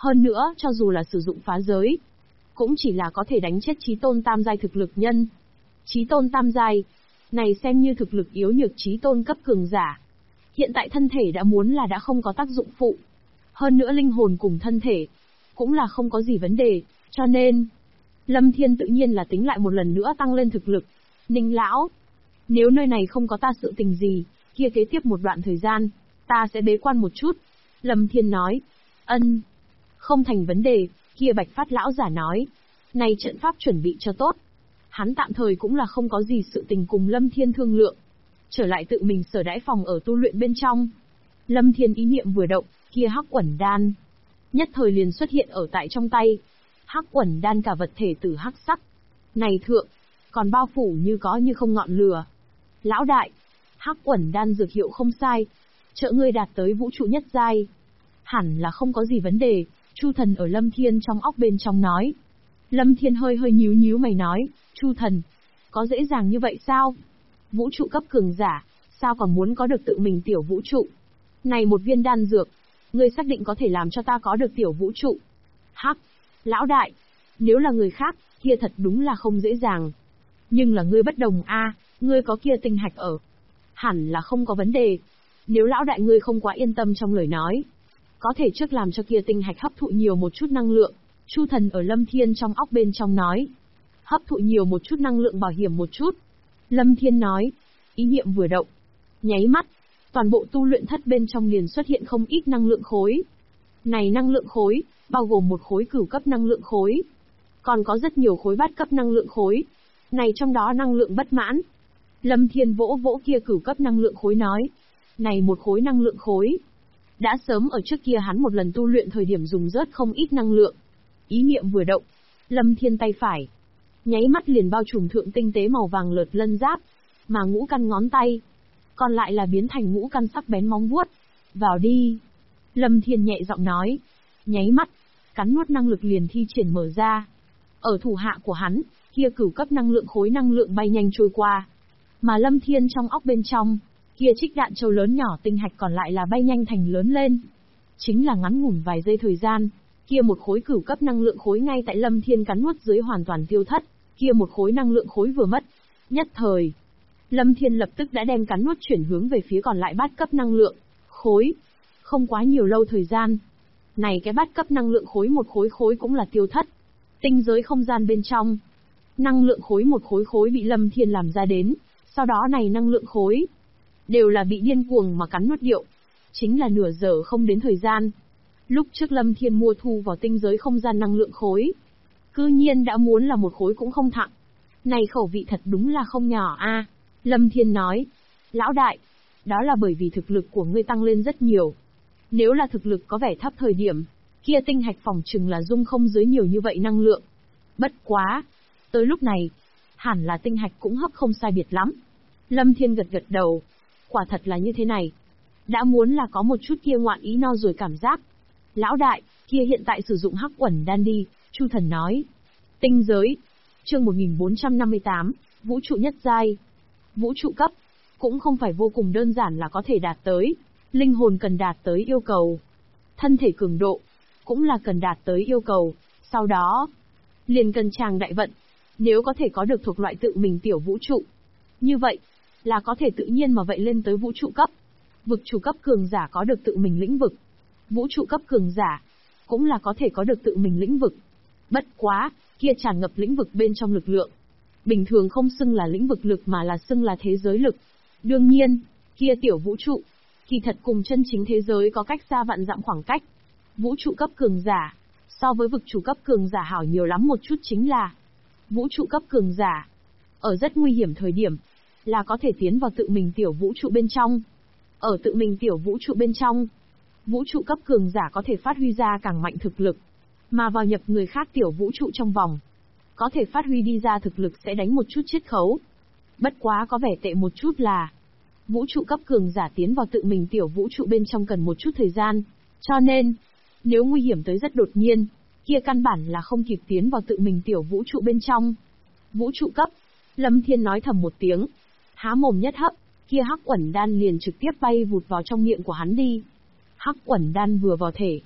Hơn nữa, cho dù là sử dụng phá giới, cũng chỉ là có thể đánh chết chí tôn tam giai thực lực nhân. Chí tôn tam giai, này xem như thực lực yếu nhược chí tôn cấp cường giả. Hiện tại thân thể đã muốn là đã không có tác dụng phụ. Hơn nữa linh hồn cùng thân thể, cũng là không có gì vấn đề, cho nên, Lâm Thiên tự nhiên là tính lại một lần nữa tăng lên thực lực. Ninh lão, nếu nơi này không có ta sự tình gì, kia kế tiếp một đoạn thời gian, ta sẽ bế quan một chút. Lâm Thiên nói, ân, không thành vấn đề, kia Bạch Phát lão giả nói, này trận pháp chuẩn bị cho tốt. Hắn tạm thời cũng là không có gì sự tình cùng Lâm Thiên thương lượng. Trở lại tự mình sở đãi phòng ở tu luyện bên trong. Lâm Thiên ý niệm vừa động, kia hắc uẩn đan nhất thời liền xuất hiện ở tại trong tay. Hắc uẩn đan cả vật thể từ hắc sắc. Này thượng, còn bao phủ như có như không ngọn lửa. Lão đại, hắc uẩn đan dược hiệu không sai, trợ ngươi đạt tới vũ trụ nhất giai. Hẳn là không có gì vấn đề, Chu Thần ở Lâm Thiên trong óc bên trong nói. Lâm Thiên hơi nhíu nhíu mày nói, Chu Thần, có dễ dàng như vậy sao? Vũ trụ cấp cường giả, sao còn muốn có được tự mình tiểu vũ trụ? Này một viên đan dược, ngươi xác định có thể làm cho ta có được tiểu vũ trụ? Hắc, lão đại, nếu là người khác, kia thật đúng là không dễ dàng. Nhưng là ngươi bất đồng a, ngươi có kia tinh hạch ở. Hẳn là không có vấn đề. Nếu lão đại ngươi không quá yên tâm trong lời nói, có thể trước làm cho kia tinh hạch hấp thụ nhiều một chút năng lượng. Chu Thần ở Lâm Thiên trong óc bên trong nói. Hấp thụ nhiều một chút năng lượng bảo hiểm một chút. Lâm Thiên nói. Ý niệm vừa động. Nháy mắt, toàn bộ tu luyện thất bên trong liền xuất hiện không ít năng lượng khối. Này năng lượng khối, bao gồm một khối cửu cấp năng lượng khối. Còn có rất nhiều khối bát cấp năng lượng khối. Này trong đó năng lượng bất mãn. Lâm Thiên vỗ vỗ kia cửu cấp năng lượng khối nói. Này một khối năng lượng khối. Đã sớm ở trước kia hắn một lần tu luyện thời điểm dùng rớt không ít năng lượng. Ý niệm vừa động. Lâm Thiên tay phải. Nháy mắt liền bao trùm thượng tinh tế màu vàng lợt lân giáp. Mà ngũ căn ngón tay. Còn lại là biến thành ngũ căn sắc bén móng vuốt. Vào đi. Lâm Thiên nhẹ giọng nói. Nháy mắt. Cắn nuốt năng lực liền thi triển mở ra. Ở thủ hạ của hắn, kia cửu cấp năng lượng khối năng lượng bay nhanh trôi qua. Mà Lâm Thiên trong óc bên trong, kia trích đạn châu lớn nhỏ tinh hạch còn lại là bay nhanh thành lớn lên. Chính là ngắn ngủn vài giây thời gian, kia một khối cửu cấp năng lượng khối ngay tại Lâm Thiên cắn nuốt dưới hoàn toàn tiêu thất, kia một khối năng lượng khối vừa mất. Nhất thời, Lâm Thiên lập tức đã đem cắn nuốt chuyển hướng về phía còn lại bát cấp năng lượng khối. Không quá nhiều lâu thời gian, này cái bát cấp năng lượng khối một khối cũng là tiêu thất. Tinh giới không gian bên trong, năng lượng khối một khối bị Lâm Thiên làm ra đến, sau đó này năng lượng khối đều là bị điên cuồng mà cắn nuốt điệu. Chính là nửa giờ không đến thời gian. Lúc trước Lâm Thiên mua thu vào tinh giới không gian năng lượng khối, cư nhiên đã muốn là một khối cũng không thặng. Này khẩu vị thật đúng là không nhỏ a. Lâm Thiên nói, lão đại, đó là bởi vì thực lực của ngươi tăng lên rất nhiều. Nếu là thực lực có vẻ thấp thời điểm, kia tinh hạch phòng chừng là dung không dưới nhiều như vậy năng lượng. Bất quá, tới lúc này, hẳn là tinh hạch cũng hấp không sai biệt lắm. Lâm Thiên gật đầu, quả thật là như thế này. Đã muốn là có một chút kia ngoạn ý no rồi cảm giác. Lão đại, kia hiện tại sử dụng hắc uẩn đan đi, Chu Thần nói. Tinh giới, chương 1458, vũ trụ nhất giai. Vũ trụ cấp, cũng không phải vô cùng đơn giản là có thể đạt tới. Linh hồn cần đạt tới yêu cầu. Thân thể cường độ, cũng là cần đạt tới yêu cầu. Sau đó, liền cần tràng đại vận. Nếu có thể có được thuộc loại tự mình tiểu vũ trụ, như vậy, là có thể tự nhiên mà vậy lên tới vũ trụ cấp. Vực chủ cấp cường giả có được tự mình lĩnh vực. Vũ trụ cấp cường giả, cũng là có thể có được tự mình lĩnh vực. Bất quá, kia tràn ngập lĩnh vực bên trong lực lượng. Bình thường không xưng là lĩnh vực lực mà là xưng là thế giới lực. Đương nhiên, kia tiểu vũ trụ, kỳ thật cùng chân chính thế giới có cách xa vạn dặm khoảng cách. Vũ trụ cấp cường giả, so với vực chủ cấp cường giả hảo nhiều lắm một chút chính là vũ trụ cấp cường giả. Ở rất nguy hiểm thời điểm, là có thể tiến vào tự mình tiểu vũ trụ bên trong. Ở tự mình tiểu vũ trụ bên trong, vũ trụ cấp cường giả có thể phát huy ra càng mạnh thực lực. Mà vào nhập người khác tiểu vũ trụ trong vòng, có thể phát huy đi ra thực lực sẽ đánh một chút chiết khấu. Bất quá có vẻ tệ một chút là, vũ trụ cấp cường giả tiến vào tự mình tiểu vũ trụ bên trong cần một chút thời gian. Cho nên, nếu nguy hiểm tới rất đột nhiên, kia căn bản là không kịp tiến vào tự mình tiểu vũ trụ bên trong. Vũ trụ cấp, Lâm Thiên nói thầm một tiếng, há mồm nhất hấp, kia hắc uẩn đan liền trực tiếp bay vụt vào trong miệng của hắn đi. Hắc uẩn đan vừa vào thể,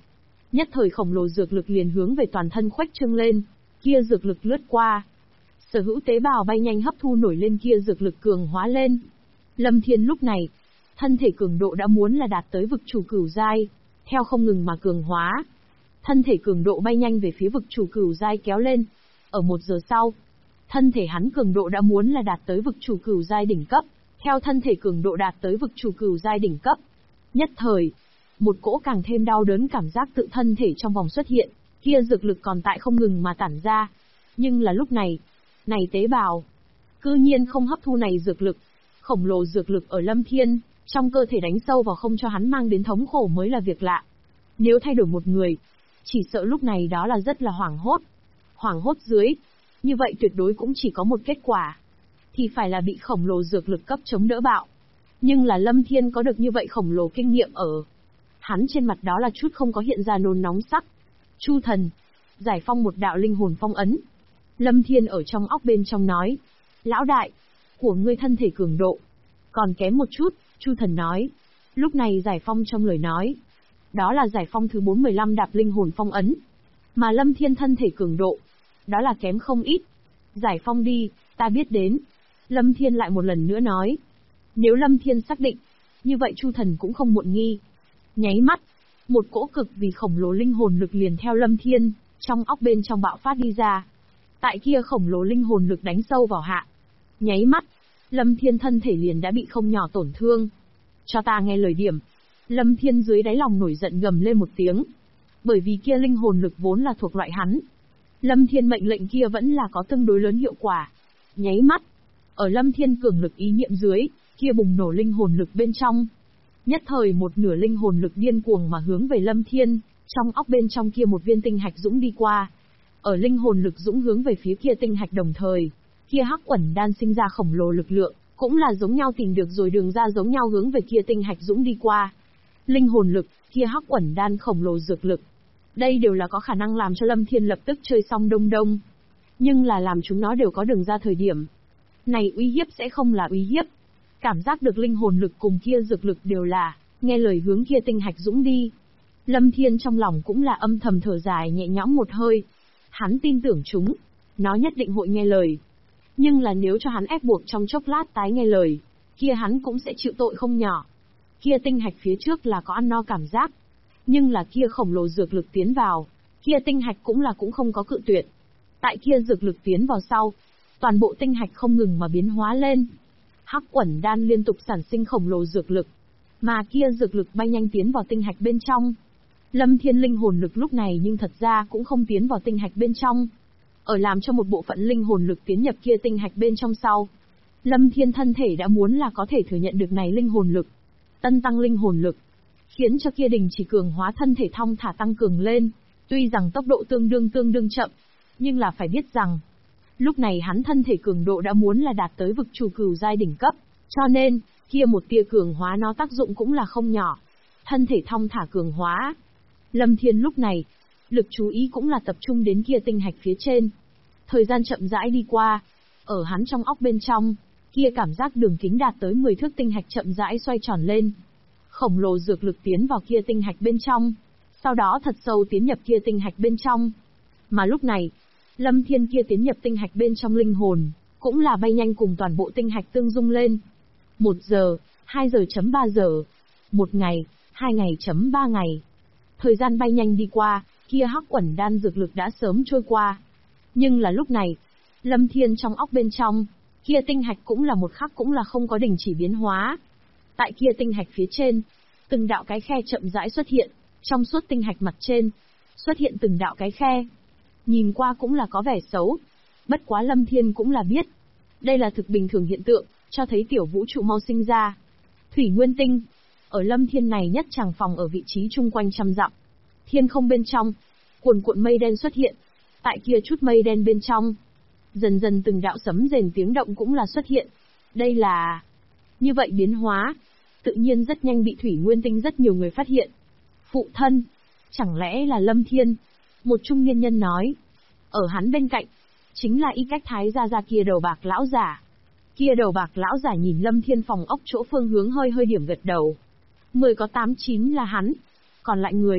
Nhất thời khổng lồ dược lực liền hướng về toàn thân khuếch trương lên, kia dược lực lướt qua. Sở hữu tế bào bay nhanh hấp thu nổi lên kia dược lực cường hóa lên. Lâm Thiên lúc này, thân thể cường độ đã muốn là đạt tới vực chủ cửu giai, theo không ngừng mà cường hóa. Thân thể cường độ bay nhanh về phía vực chủ cửu giai kéo lên. Ở 1 giờ sau, thân thể hắn cường độ đã muốn là đạt tới vực chủ cửu giai đỉnh cấp, theo thân thể cường độ đạt tới vực chủ cửu giai đỉnh cấp. Nhất thời, một cỗ càng thêm đau đớn cảm giác tự thân thể trong vòng xuất hiện, kia dược lực còn tại không ngừng mà tản ra. Nhưng là lúc này, tế bào, cư nhiên không hấp thu này dược lực. Khổng lồ dược lực ở Lâm Thiên, trong cơ thể đánh sâu vào không cho hắn mang đến thống khổ mới là việc lạ. Nếu thay đổi một người, chỉ sợ lúc này đó là rất là hoảng hốt. Hoảng hốt dưới, như vậy tuyệt đối cũng chỉ có một kết quả. Thì phải là bị khổng lồ dược lực cấp chống đỡ bạo. Nhưng là Lâm Thiên có được như vậy khổng lồ kinh nghiệm ở. Hắn trên mặt đó là chút không có hiện ra nôn nóng sắc. Chu thần, giải phong một đạo linh hồn phong ấn. Lâm Thiên ở trong óc bên trong nói. Lão đại, của ngươi thân thể cường độ. Còn kém một chút, Chu thần nói. Lúc này giải phong trong lời nói. Đó là giải phong thứ 415 đạp linh hồn phong ấn. Mà Lâm Thiên thân thể cường độ. Đó là kém không ít. Giải phong đi, ta biết đến. Lâm Thiên lại một lần nữa nói. Nếu Lâm Thiên xác định, như vậy Chu thần cũng không muộn nghi. Nháy mắt, một cỗ cực vì khổng lồ linh hồn lực liền theo Lâm Thiên, trong óc bên trong bạo phát đi ra. Tại kia khổng lồ linh hồn lực đánh sâu vào hạ. Nháy mắt, Lâm Thiên thân thể liền đã bị không nhỏ tổn thương. Cho ta nghe lời điểm. Lâm Thiên dưới đáy lòng nổi giận gầm lên một tiếng. Bởi vì kia linh hồn lực vốn là thuộc loại hắn. Lâm Thiên mệnh lệnh kia vẫn là có tương đối lớn hiệu quả. Nháy mắt, ở Lâm Thiên cường lực ý niệm dưới, kia bùng nổ linh hồn lực bên trong. Nhất thời một nửa linh hồn lực điên cuồng mà hướng về Lâm Thiên, trong óc bên trong kia một viên tinh hạch dũng đi qua. Ở linh hồn lực dũng hướng về phía kia tinh hạch đồng thời, kia hắc uẩn đan sinh ra khổng lồ lực lượng, cũng là giống nhau tìm được rồi đường ra giống nhau hướng về kia tinh hạch dũng đi qua. Linh hồn lực, kia hắc uẩn đan khổng lồ dược lực. Đây đều là có khả năng làm cho Lâm Thiên lập tức chơi xong đông đông. Nhưng là làm chúng nó đều có đường ra thời điểm. Này uy hiếp sẽ không là uy hiếp. Cảm giác được linh hồn lực cùng kia dược lực đều là, nghe lời hướng kia tinh hạch dũng đi. Lâm Thiên trong lòng cũng là âm thầm thở dài nhẹ nhõm một hơi. Hắn tin tưởng chúng, nó nhất định hội nghe lời. Nhưng là nếu cho hắn ép buộc trong chốc lát tái nghe lời, kia hắn cũng sẽ chịu tội không nhỏ. Kia tinh hạch phía trước là có ăn no cảm giác. Nhưng là kia khổng lồ dược lực tiến vào, kia tinh hạch cũng không có cự tuyệt. Tại kia dược lực tiến vào sau, toàn bộ tinh hạch không ngừng mà biến hóa lên. Hắc uẩn đan liên tục sản sinh khổng lồ dược lực, mà kia dược lực bay nhanh tiến vào tinh hạch bên trong. Lâm Thiên linh hồn lực lúc này nhưng thật ra cũng không tiến vào tinh hạch bên trong. Ở làm cho một bộ phận linh hồn lực tiến nhập kia tinh hạch bên trong sau, Lâm Thiên thân thể đã muốn là có thể thừa nhận được này linh hồn lực. Tân tăng linh hồn lực, khiến cho kia đình chỉ cường hóa thân thể thong thả tăng cường lên. Tuy rằng tốc độ tương đương chậm, nhưng là phải biết rằng, lúc này hắn thân thể cường độ đã muốn là đạt tới vực chủ cửu giai đỉnh cấp, cho nên, kia một tia cường hóa nó tác dụng cũng là không nhỏ. Thân thể thong thả cường hóa. Lâm Thiên lúc này, lực chú ý cũng là tập trung đến kia tinh hạch phía trên. Thời gian chậm rãi đi qua, ở hắn trong óc bên trong, kia cảm giác đường kính đạt tới 10 thước tinh hạch chậm rãi xoay tròn lên. Khổng lồ dược lực tiến vào kia tinh hạch bên trong, sau đó thật sâu tiến nhập kia tinh hạch bên trong. Mà lúc này, Lâm Thiên kia tiến nhập tinh hạch bên trong linh hồn, cũng là bay nhanh cùng toàn bộ tinh hạch tương dung lên. 1 giờ, 2 giờ chấm 3 giờ, 1 ngày, 2 ngày chấm 3 ngày. Thời gian bay nhanh đi qua, kia hắc uẩn đan dược lực đã sớm trôi qua. Nhưng là lúc này, Lâm Thiên trong óc bên trong, kia tinh hạch cũng là một khắc cũng là không có đình chỉ biến hóa. Tại kia tinh hạch phía trên, từng đạo cái khe chậm rãi xuất hiện, trong suốt tinh hạch mặt trên, xuất hiện từng đạo cái khe. Nhìn qua cũng là có vẻ xấu. Bất quá Lâm Thiên cũng là biết. Đây là thực bình thường hiện tượng, cho thấy tiểu vũ trụ mau sinh ra. Thủy Nguyên Tinh. Ở Lâm Thiên này nhất tràng phòng ở vị trí chung quanh trăm dặm. Thiên không bên trong, cuồn cuộn mây đen xuất hiện. Tại kia chút mây đen bên trong, dần dần từng đạo sấm rền tiếng động cũng là xuất hiện. Đây là... Như vậy biến hóa, tự nhiên rất nhanh bị Thủy Nguyên Tinh rất nhiều người phát hiện. Phụ thân, chẳng lẽ là Lâm Thiên? Một trung niên nhân nói. Ở hắn bên cạnh, chính là Y Cách Thái gia kia đầu bạc lão giả. Kia đầu bạc lão giả nhìn Lâm Thiên phòng ốc chỗ phương hướng hơi điểm gật đầu. 10 có 8 9 là hắn. Còn lại người,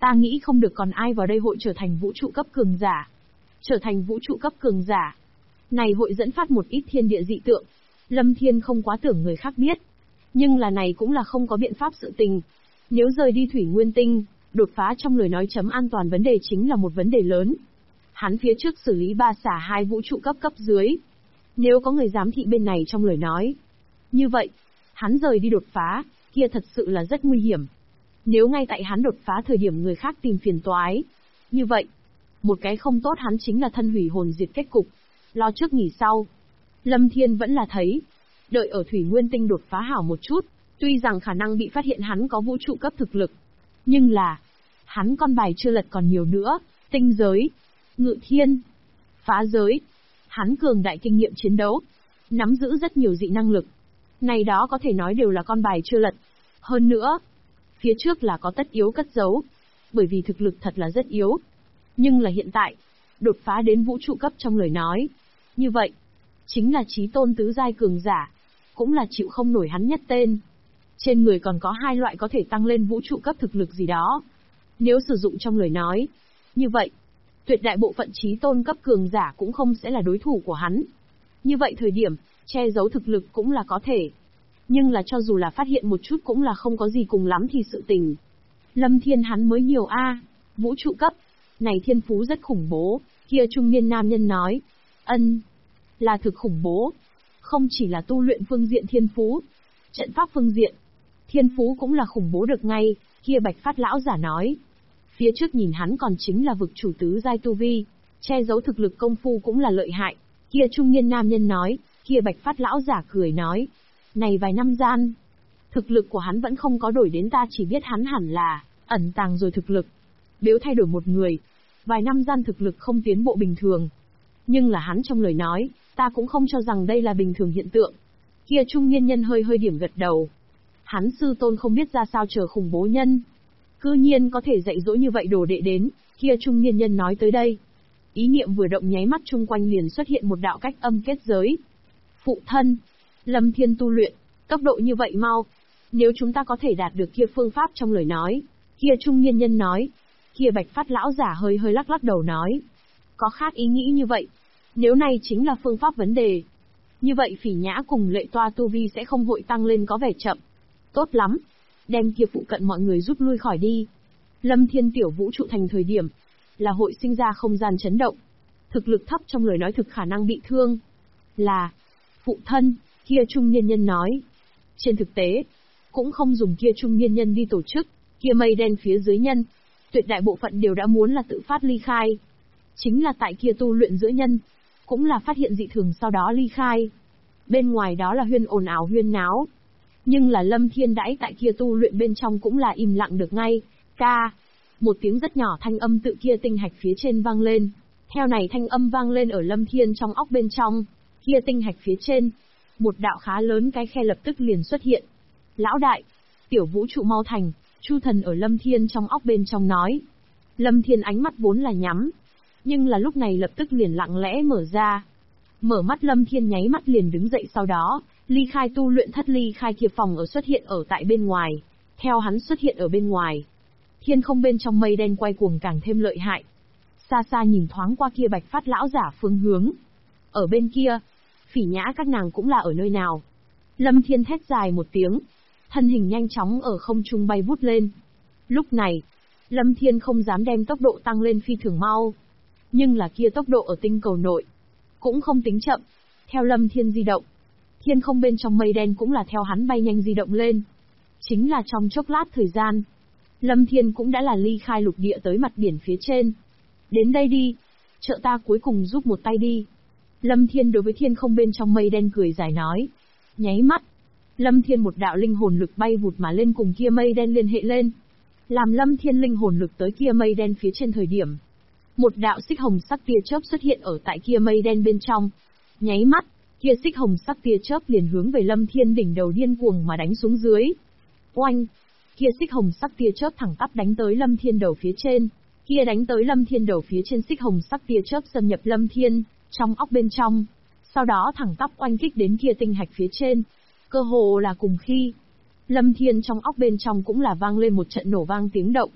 Ta nghĩ không được còn ai vào đây hội trở thành vũ trụ cấp cường giả. Trở thành vũ trụ cấp cường giả. Này hội dẫn phát một ít thiên địa dị tượng. Lâm Thiên không quá tưởng người khác biết. Nhưng là này cũng là không có biện pháp sự tình. Nếu rời đi Thủy Nguyên Tinh, đột phá trong lời nói chấm an toàn vấn đề chính là một vấn đề lớn. Hắn phía trước xử lý 3 xả 2 vũ trụ cấp dưới. Nếu có người giám thị bên này trong lời nói. Như vậy, hắn rời đi đột phá, kia thật sự là rất nguy hiểm. Nếu ngay tại hắn đột phá thời điểm người khác tìm phiền toái. Như vậy, một cái không tốt hắn chính là thân hủy hồn diệt kết cục. Lo trước nghỉ sau. Lâm Thiên vẫn là thấy. Đợi ở Thủy Nguyên Tinh đột phá hảo một chút. Tuy rằng khả năng bị phát hiện hắn có vũ trụ cấp thực lực. Nhưng là, hắn con bài chưa lật còn nhiều nữa. Tinh giới, ngự thiên, phá giới. Hắn cường đại kinh nghiệm chiến đấu. Nắm giữ rất nhiều dị năng lực. Này đó có thể nói đều là con bài chưa lật. Hơn nữa, phía trước là có tất yếu cất giấu. Bởi vì thực lực thật là rất yếu. Nhưng là hiện tại, đột phá đến vũ trụ cấp trong lời nói. Như vậy, chính là chí tôn tứ giai cường giả. Cũng là chịu không nổi hắn nhất tên. Trên người còn có 2 loại có thể tăng lên vũ trụ cấp thực lực gì đó. Nếu sử dụng trong lời nói. Như vậy, tuyệt đại bộ phận chí tôn cấp cường giả cũng không sẽ là đối thủ của hắn. Như vậy thời điểm, che giấu thực lực cũng là có thể. Nhưng là cho dù là phát hiện một chút cũng là không có gì cùng lắm thì sự tình. Lâm Thiên hắn mới nhiều vũ trụ cấp. Này thiên phú rất khủng bố, kia trung niên nam nhân nói. Ân, là thực khủng bố. Không chỉ là tu luyện phương diện thiên phú, trận pháp phương diện, thiên phú cũng là khủng bố được ngay, kia Bạch Phát lão giả nói. Phía trước nhìn hắn còn chính là vực chủ tứ giai tu vi, che giấu thực lực công phu cũng là lợi hại, kia trung niên nam nhân nói, kia Bạch Phát lão giả cười nói. Này vài năm gian, thực lực của hắn vẫn không có đổi đến, ta chỉ biết hắn hẳn là ẩn tàng rồi thực lực. Nếu thay đổi một người, vài năm gian thực lực không tiến bộ bình thường. Nhưng là hắn trong lời nói, ta cũng không cho rằng đây là bình thường hiện tượng. Kia trung niên nhân hơi điểm gật đầu. Hắn sư tôn không biết ra sao chờ khủng bố nhân. Cư nhiên có thể dạy dỗ như vậy đồ đệ đến, kia trung niên nhân nói tới đây. Ý niệm vừa động nháy mắt chung quanh liền xuất hiện một đạo cách âm kết giới. Phụ thân, Lâm Thiên tu luyện, tốc độ như vậy mau. Nếu chúng ta có thể đạt được kia phương pháp trong lời nói. Kia trung niên nhân nói. Kia Bạch Phát lão giả hơi lắc đầu nói. Có khác ý nghĩ như vậy. Nếu này chính là phương pháp vấn đề. Như vậy Phỉ Nhã cùng Lệ Toa tu vi sẽ không hội tăng lên có vẻ chậm. Tốt lắm. Đem kia phụ cận mọi người rút lui khỏi đi. Lâm Thiên tiểu vũ trụ thành thời điểm. Là hội sinh ra không gian chấn động. Thực lực thấp trong lời nói thực khả năng bị thương. Là. Phụ thân, kia trung niên nhân nói. Trên thực tế, cũng không dùng kia trung niên nhân đi tổ chức. Kia mây đen phía dưới nhân. Tuyệt đại bộ phận đều đã muốn là tự phát ly khai. Chính là tại kia tu luyện giữa nhân. Cũng là phát hiện dị thường sau đó ly khai. Bên ngoài đó là huyên ồn ào huyên náo. Nhưng là Lâm Thiên đãi tại kia tu luyện bên trong cũng là im lặng được ngay. Ca. Một tiếng rất nhỏ thanh âm tự kia tinh hạch phía trên vang lên. Theo này thanh âm vang lên ở Lâm Thiên trong óc bên trong. Kia tinh hạch phía trên. Một đạo khá lớn cái khe lập tức liền xuất hiện. Lão đại. Tiểu vũ trụ mau thành. Chu thần ở Lâm Thiên trong óc bên trong nói. Lâm Thiên ánh mắt vốn là nhắm. Nhưng là lúc này lập tức liền lặng lẽ mở ra. Mở mắt Lâm Thiên nháy mắt liền đứng dậy, sau đó, ly khai tu luyện thất, ly khai kia phòng ở, xuất hiện ở tại bên ngoài. Theo hắn xuất hiện ở bên ngoài, thiên không bên trong mây đen quay cuồng càng thêm lợi hại. Xa xa nhìn thoáng qua kia Bạch Phát lão giả phương hướng. Ở bên kia, Phỉ Nhã các nàng cũng là ở nơi nào. Lâm Thiên thét dài một tiếng, thân hình nhanh chóng ở không trung bay vút lên. Lúc này, Lâm Thiên không dám đem tốc độ tăng lên phi thường mau. Nhưng là kia tốc độ ở tinh cầu nội cũng không tính chậm. Theo Lâm Thiên di động, thiên không bên trong mây đen cũng là theo hắn bay nhanh di động lên. Chính là trong chốc lát thời gian, Lâm Thiên cũng đã là ly khai lục địa tới mặt biển phía trên. Đến đây đi, trợ ta cuối cùng giúp một tay đi. Lâm Thiên đối với thiên không bên trong mây đen cười dài nói. Nháy mắt, Lâm Thiên một đạo linh hồn lực bay vụt mà lên cùng kia mây đen liên hệ lên. Làm Lâm Thiên linh hồn lực tới kia mây đen phía trên thời điểm, một đạo xích hồng sắc tia chớp xuất hiện ở tại kia mây đen bên trong. Nháy mắt, kia xích hồng sắc tia chớp liền hướng về Lâm Thiên đỉnh đầu điên cuồng mà đánh xuống dưới. Oanh! Kia xích hồng sắc tia chớp thẳng tắp đánh tới Lâm Thiên đầu phía trên. Kia đánh tới Lâm Thiên đầu phía trên xích hồng sắc tia chớp xâm nhập Lâm Thiên trong óc bên trong. Sau đó thẳng tắp oanh kích đến kia tinh hạch phía trên. Cơ hồ là cùng khi, Lâm Thiên trong óc bên trong cũng là vang lên một trận nổ vang tiếng động.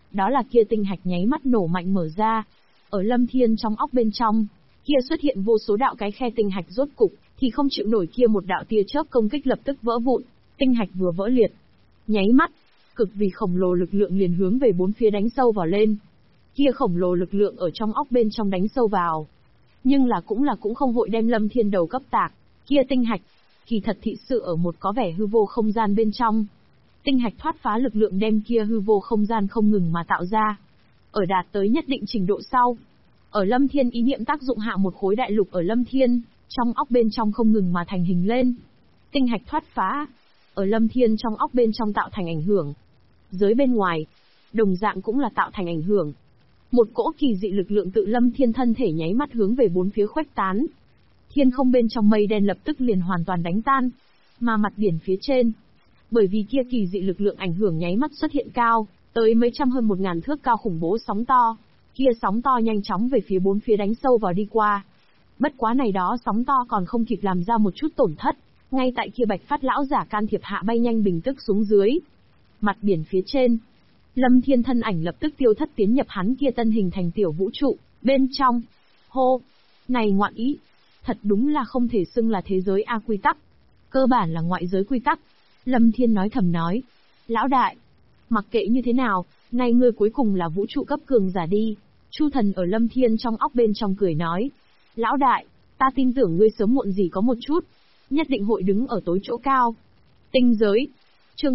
Đó là kia tinh hạch nháy mắt nổ mạnh mở ra. Ở Lâm Thiên trong óc bên trong, kia xuất hiện vô số đạo cái khe tinh hạch rốt cục, thì không chịu nổi kia một đạo tia chớp công kích lập tức vỡ vụn, tinh hạch vừa vỡ liệt. Nháy mắt, cực vì khổng lồ lực lượng liền hướng về bốn phía đánh sâu vào lên. Kia khổng lồ lực lượng ở trong óc bên trong đánh sâu vào. Nhưng cũng không vội đem Lâm Thiên đầu cấp tạc, kia tinh hạch, kỳ thật thị sự ở một có vẻ hư vô không gian bên trong. Tinh hạch thoát phá lực lượng đem kia hư vô không gian không ngừng mà tạo ra. Ở đạt tới nhất định trình độ sau, ở Lâm Thiên ý niệm tác dụng hạ một khối đại lục ở Lâm Thiên, trong óc bên trong không ngừng mà thành hình lên. Tinh hạch thoát phá, ở Lâm Thiên trong óc bên trong tạo thành ảnh hưởng. Giới bên ngoài, đồng dạng cũng là tạo thành ảnh hưởng. Một cỗ kỳ dị lực lượng tự Lâm Thiên thân thể nháy mắt hướng về bốn phía khuếch tán. Thiên không bên trong mây đen lập tức liền hoàn toàn đánh tan, mà mặt biển phía trên, bởi vì kia kỳ dị lực lượng ảnh hưởng nháy mắt xuất hiện cao, tới mấy trăm hơn 1000 thước cao khủng bố sóng to, kia sóng to nhanh chóng về phía bốn phía đánh sâu vào đi qua. Bất quá này đó sóng to còn không kịp làm ra một chút tổn thất, ngay tại kia Bạch Phát lão giả can thiệp hạ bay nhanh bình tức xuống dưới. Mặt biển phía trên, Lâm Thiên thân ảnh lập tức tiêu thất tiến nhập hắn kia tân hình thành tiểu vũ trụ, bên trong. Hô! Này ngoạn ý! Thật đúng là không thể xưng là thế giới A quy tắc. Cơ bản là ngoại giới quy tắc. Lâm Thiên nói thầm nói. Lão đại! Mặc kệ như thế nào, nay ngươi cuối cùng là vũ trụ cấp cường giả đi. Chu Thần ở Lâm Thiên trong óc bên trong cười nói. Lão đại! Ta tin tưởng ngươi sớm muộn gì có một chút. Nhất định hội đứng ở tối chỗ cao. Tinh giới. Chương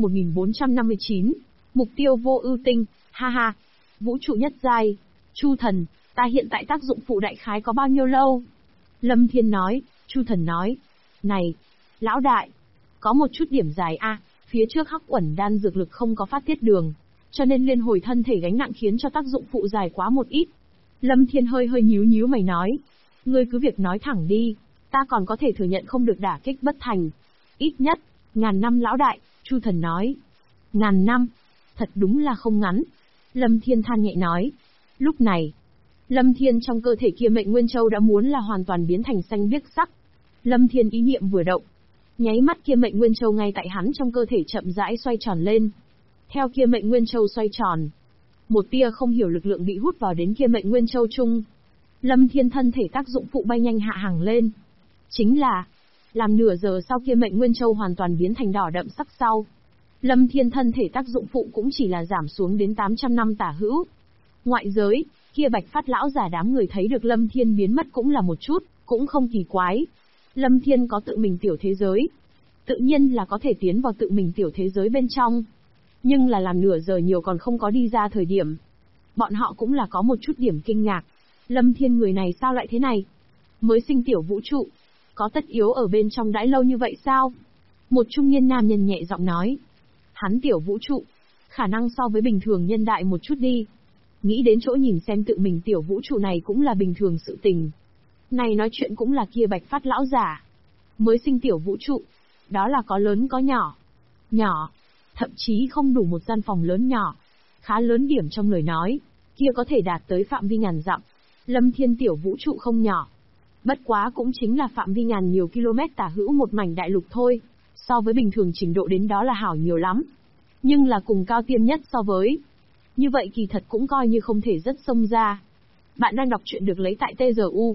1459. Mục tiêu vô ưu tinh, ha ha. Vũ trụ nhất giai. Chu Thần, ta hiện tại tác dụng phụ đại khái có bao nhiêu lâu? Lâm Thiên nói. Chu Thần nói. Này, lão đại, có một chút điểm dài a, phía trước hắc uẩn đan dược lực không có phát tiết đường, cho nên liên hồi thân thể gánh nặng khiến cho tác dụng phụ dài quá một ít. Lâm Thiên hơi nhíu mày nói. Ngươi cứ việc nói thẳng đi, ta còn có thể thừa nhận không được đả kích bất thành. Ít nhất, 1000 năm lão đại, Chu Thần nói. 1000 năm? Thật đúng là không ngắn. Lâm Thiên than nhẹ nói. Lúc này, Lâm Thiên trong cơ thể kia Mệnh Nguyên Châu đã muốn là hoàn toàn biến thành xanh biếc sắc. Lâm Thiên ý niệm vừa động, nháy mắt kia Mệnh Nguyên Châu ngay tại hắn trong cơ thể chậm rãi xoay tròn lên. Theo kia Mệnh Nguyên Châu xoay tròn, một tia không hiểu lực lượng bị hút vào đến kia Mệnh Nguyên Châu chung. Lâm Thiên thân thể tác dụng phụ bay nhanh hạ hàng lên. Chính là, làm nửa giờ sau kia Mệnh Nguyên Châu hoàn toàn biến thành đỏ đậm sắc sau, Lâm Thiên thân thể tác dụng phụ cũng chỉ là giảm xuống đến 800 năm tả hữu. Ngoại giới, kia Bạch Phát lão giả đám người thấy được Lâm Thiên biến mất cũng là một chút, cũng không kỳ quái. Lâm Thiên có tự mình tiểu thế giới, tự nhiên là có thể tiến vào tự mình tiểu thế giới bên trong. Nhưng là làm nửa giờ nhiều còn không có đi ra thời điểm. Bọn họ cũng là có một chút điểm kinh ngạc. Lâm Thiên người này sao lại thế này? Mới sinh tiểu vũ trụ, có tất yếu ở bên trong đãi lâu như vậy sao? Một trung niên nam nhân nhẹ giọng nói. Hắn tiểu vũ trụ, khả năng so với bình thường nhân đại một chút đi. Nghĩ đến chỗ nhìn xem tự mình tiểu vũ trụ này cũng là bình thường sự tình. Này nói chuyện cũng là kia Bạch Phát lão giả. Mới sinh tiểu vũ trụ, đó là có lớn có nhỏ. Nhỏ, thậm chí không đủ một gian phòng lớn nhỏ. Khá lớn điểm trong lời nói, kia có thể đạt tới phạm vi ngàn dặm. Lâm Thiên tiểu vũ trụ không nhỏ. Bất quá cũng chính là phạm vi ngàn nhiều km tả hữu một mảnh đại lục thôi. So với bình thường trình độ đến đó là hảo nhiều lắm. Nhưng là cùng cao tiêm nhất so với. Như vậy kỳ thật cũng coi như không thể rất xông ra. Bạn đang đọc chuyện được lấy tại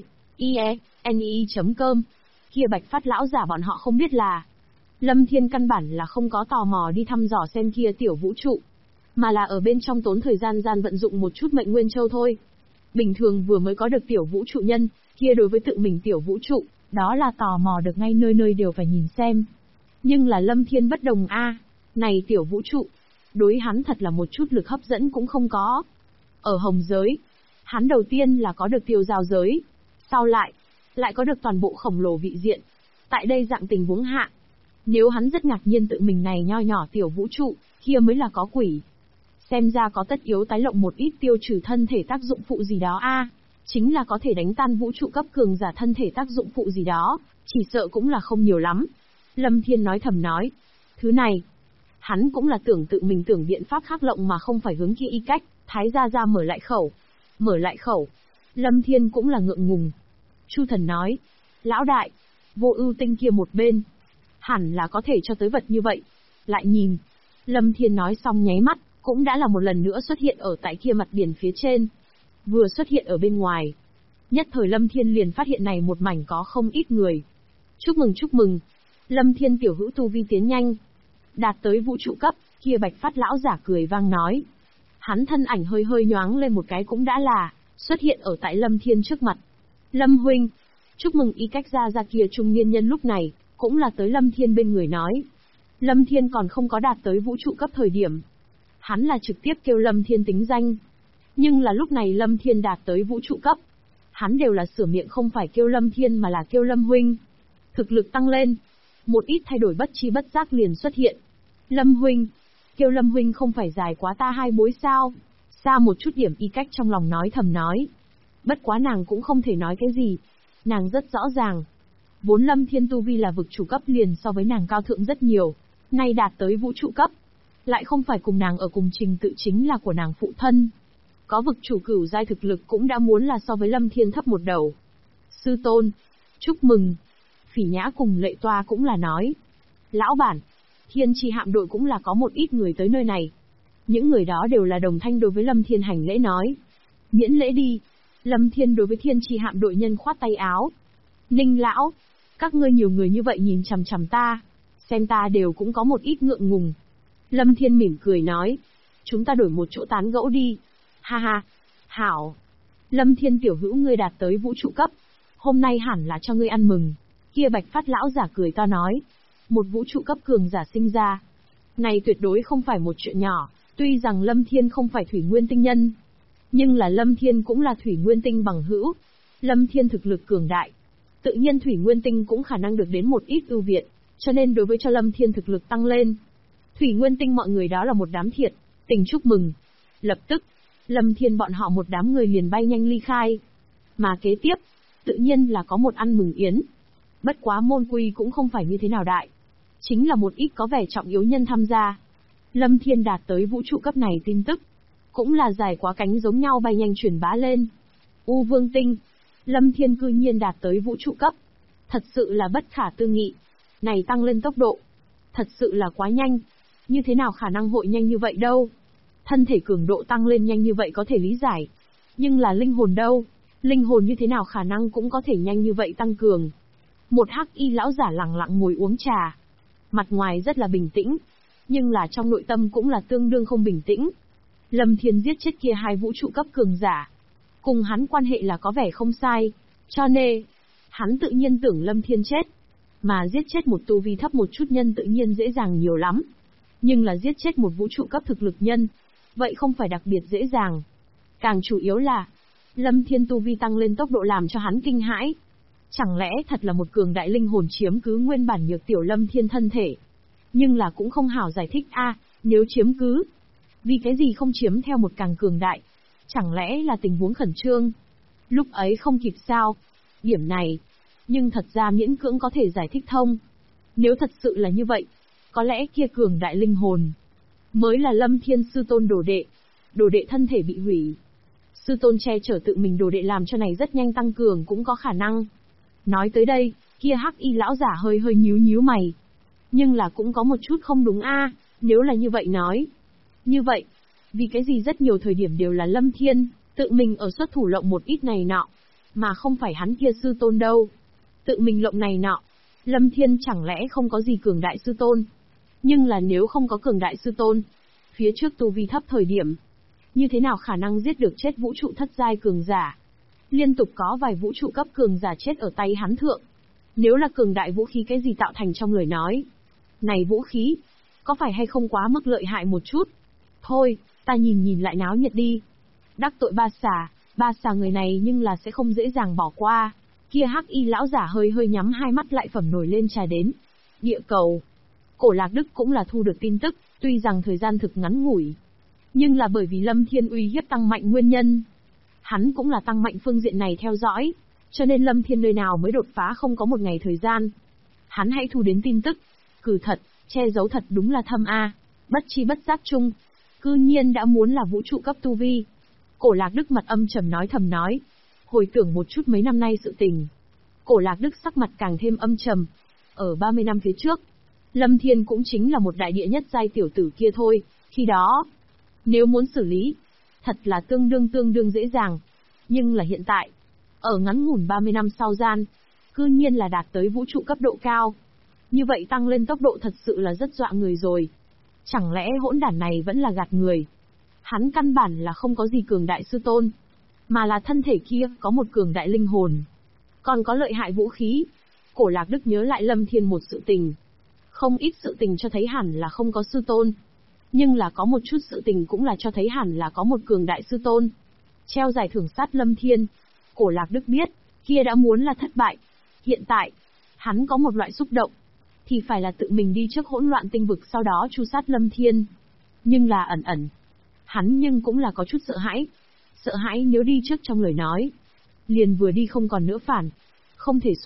tzu.ie.com. Kia Bạch Phát lão giả bọn họ không biết là Lâm Thiên căn bản là không có tò mò đi thăm dò xem kia tiểu vũ trụ, mà là ở bên trong tốn thời gian vận dụng một chút Mệnh Nguyên Châu thôi. Bình thường vừa mới có được tiểu vũ trụ nhân, kia đối với tự mình tiểu vũ trụ, đó là tò mò được ngay nơi nơi đều phải nhìn xem. Nhưng là Lâm Thiên bất đồng a, này tiểu vũ trụ, đối hắn thật là một chút lực hấp dẫn cũng không có. Ở hồng giới, hắn đầu tiên là có được tiêu giao giới, sau lại có được toàn bộ khổng lồ vị diện. Tại đây dạng tình huống hạ, nếu hắn rất ngạc nhiên tự mình này nho nhỏ tiểu vũ trụ, kia mới là có quỷ. Xem ra có tất yếu tái lộng một ít tiêu trừ thân thể tác dụng phụ gì đó a, chính là có thể đánh tan vũ trụ cấp cường giả thân thể tác dụng phụ gì đó, chỉ sợ cũng là không nhiều lắm. Lâm Thiên nói thầm nói, thứ này, hắn cũng là tưởng tự mình tưởng biện pháp khác lộng mà không phải hướng kia y cách. Thái gia mở lại khẩu. Mở lại khẩu. Lâm Thiên cũng là ngượng ngùng. Chu Thần nói, lão đại, vô ưu tinh kia một bên, hẳn là có thể cho tới vật như vậy. Lại nhìn. Lâm Thiên nói xong nháy mắt, cũng đã là một lần nữa xuất hiện ở tại kia mặt biển phía trên. Vừa xuất hiện ở bên ngoài, nhất thời Lâm Thiên liền phát hiện này một mảnh có không ít người. Chúc mừng, Lâm Thiên tiểu hữu tu vi tiến nhanh, đạt tới vũ trụ cấp, kia Bạch Phát lão giả cười vang nói. Hắn thân ảnh hơi hơi nhoáng lên một cái cũng đã là xuất hiện ở tại Lâm Thiên trước mặt. Lâm huynh, chúc mừng. Y cách ra kia trung niên nhân lúc này cũng là tới Lâm Thiên bên người nói. Lâm Thiên còn không có đạt tới vũ trụ cấp thời điểm, hắn là trực tiếp kêu Lâm Thiên tính danh. Nhưng là lúc này Lâm Thiên đạt tới vũ trụ cấp, hắn đều là sửa miệng không phải kêu Lâm Thiên mà là kêu Lâm huynh. Thực lực tăng lên, một ít thay đổi bất chi bất giác liền xuất hiện. Lâm huynh, kêu Lâm huynh không phải dài quá ta hai bối sao? Xa một chút điểm Y cách trong lòng nói thầm nói. Bất quá nàng cũng không thể nói cái gì. Nàng rất rõ ràng. Vốn Lâm Thiên tu vi là vực chủ cấp liền so với nàng cao thượng rất nhiều. Nay đạt tới vũ trụ cấp. Lại không phải cùng nàng ở cùng trình tự chính là của nàng phụ thân. Có vực chủ cửu giai thực lực cũng đã muốn là so với Lâm Thiên thấp một đầu. Sư tôn, chúc mừng. Phỉ Nhã cùng Lệ Toa cũng là nói. Lão bản, Thiên Chi hạm đội cũng là có một ít người tới nơi này. Những người đó đều là đồng thanh đối với Lâm Thiên hành lễ nói. Miễn lễ đi. Lâm Thiên đối với Thiên Chi hạm đội nhân khoát tay áo. Ninh lão, các ngươi nhiều người như vậy nhìn chằm chằm ta, xem ta đều cũng có một ít ngượng ngùng. Lâm Thiên mỉm cười nói. Chúng ta đổi một chỗ tán gẫu đi. Ha ha, hảo. Lâm Thiên tiểu hữu ngươi đạt tới vũ trụ cấp. Hôm nay hẳn là cho ngươi ăn mừng. Kia Bạch Phát lão giả cười to nói. Một vũ trụ cấp cường giả sinh ra. Này tuyệt đối không phải một chuyện nhỏ, tuy rằng Lâm Thiên không phải thủy nguyên tinh nhân. Nhưng là Lâm Thiên cũng là thủy nguyên tinh bằng hữu. Lâm Thiên thực lực cường đại. Tự nhiên thủy nguyên tinh cũng khả năng được đến một ít ưu việt, cho nên đối với cho Lâm Thiên thực lực tăng lên. Thủy nguyên tinh mọi người đó là một đám thiệt tình chúc mừng. Lập tức, Lâm Thiên bọn họ một đám người liền bay nhanh ly khai. Mà kế tiếp, tự nhiên là có một ăn mừng yến. Bất quá môn quy cũng không phải như thế nào đại. Chính là một ít có vẻ trọng yếu nhân tham gia. Lâm Thiên đạt tới vũ trụ cấp này tin tức. Cũng là dài quá cánh giống nhau bay nhanh truyền bá lên. U Vương Tinh. Lâm Thiên cư nhiên đạt tới vũ trụ cấp. Thật sự là bất khả tư nghị. Này tăng lên tốc độ. Thật sự là quá nhanh. Như thế nào khả năng hội nhanh như vậy đâu. Thân thể cường độ tăng lên nhanh như vậy có thể lý giải. Nhưng là linh hồn đâu. Linh hồn như thế nào khả năng cũng có thể nhanh như vậy tăng cường. Một hắc y lão giả lặng lặng ngồi uống trà. Mặt ngoài rất là bình tĩnh. Nhưng là trong nội tâm cũng là tương đương không bình tĩnh. Lâm Thiên giết chết kia hai vũ trụ cấp cường giả. Cùng hắn quan hệ là có vẻ không sai. Cho nên, hắn tự nhiên tưởng Lâm Thiên chết. Mà giết chết một tu vi thấp một chút nhân tự nhiên dễ dàng nhiều lắm. Nhưng là giết chết một vũ trụ cấp thực lực nhân, vậy không phải đặc biệt dễ dàng. Càng chủ yếu là, Lâm Thiên tu vi tăng lên tốc độ làm cho hắn kinh hãi. Chẳng lẽ thật là một cường đại linh hồn chiếm cứ nguyên bản nhược tiểu Lâm Thiên thân thể. Nhưng là cũng không hảo giải thích nếu chiếm cứ. Vì cái gì không chiếm theo một càng cường đại? Chẳng lẽ là tình huống khẩn trương? Lúc ấy không kịp sao? Điểm này, nhưng thật ra miễn cưỡng có thể giải thích thông. Nếu thật sự là như vậy, có lẽ kia cường đại linh hồn mới là Lâm Thiên sư tôn đồ đệ. Đồ đệ thân thể bị hủy. Sư tôn che chở tự mình đồ đệ làm cho này rất nhanh tăng cường cũng có khả năng. Nói tới đây, kia hắc y lão giả hơi hơi nhíu mày. Nhưng là cũng có một chút không đúng nếu là như vậy nói. Như vậy, vì cái gì rất nhiều thời điểm đều là Lâm Thiên tự mình ở xuất thủ lộng một ít này nọ, mà không phải hắn kia sư tôn đâu. Tự mình lộng này nọ, Lâm Thiên chẳng lẽ không có gì cường đại sư tôn? Nhưng là nếu không có cường đại sư tôn, phía trước tu vi thấp thời điểm, như thế nào khả năng giết được chết vũ trụ thất giai cường giả? Liên tục có vài vũ trụ cấp cường giả chết ở tay hắn thượng. Nếu là cường đại vũ khí cái gì tạo thành trong lời nói, này vũ khí, có phải hay không quá mức lợi hại một chút? Thôi, ta nhìn lại náo nhiệt đi. Đắc tội ba xà người này nhưng là sẽ không dễ dàng bỏ qua. Kia hắc y lão giả hơi hơi nhắm hai mắt lại phẩm nổi lên trà đến. Địa cầu. Cổ Lạc Đức cũng là thu được tin tức, tuy rằng thời gian thực ngắn ngủi. Nhưng là bởi vì Lâm Thiên uy hiếp tăng mạnh nguyên nhân. Hắn cũng là tăng mạnh phương diện này theo dõi. Cho nên Lâm Thiên nơi nào mới đột phá không có một ngày thời gian. Hắn hãy thu đến tin tức. Cử thật, che giấu thật đúng là thâm bất chi bất giác chung. Cư nhiên đã muốn là vũ trụ cấp tu vi. Cổ Lạc Đức mặt âm trầm nói thầm nói. Hồi tưởng một chút mấy năm nay sự tình. Cổ Lạc Đức sắc mặt càng thêm âm trầm. Ở 30 năm phía trước, Lâm Thiên cũng chính là một đại địa nhất giai tiểu tử kia thôi. Khi đó, Nếu muốn xử lý, thật là tương đương dễ dàng. Nhưng là hiện tại, ở ngắn ngủn 30 năm sau gian, cư nhiên là đạt tới vũ trụ cấp độ cao. Như vậy tăng lên tốc độ thật sự là rất dọa người rồi. Chẳng lẽ hỗn đản này vẫn là gạt người? Hắn căn bản là không có gì cường đại sư tôn, mà là thân thể kia có một cường đại linh hồn, còn có lợi hại vũ khí. Cổ Lạc Đức nhớ lại Lâm Thiên một sự tình. Không ít sự tình cho thấy hẳn là không có sư tôn, nhưng là có một chút sự tình cũng là cho thấy hẳn là có một cường đại sư tôn. Treo giải thưởng sát Lâm Thiên, Cổ Lạc Đức biết, kia đã muốn là thất bại. Hiện tại, hắn có một loại xúc động, thì phải là tự mình đi trước hỗn loạn tinh vực sau đó tru sát Lâm Thiên. Nhưng là ẩn, hắn nhưng cũng là có chút sợ hãi. Sợ hãi nếu đi trước trong lời nói, liền vừa đi không còn nữa phản. Không thể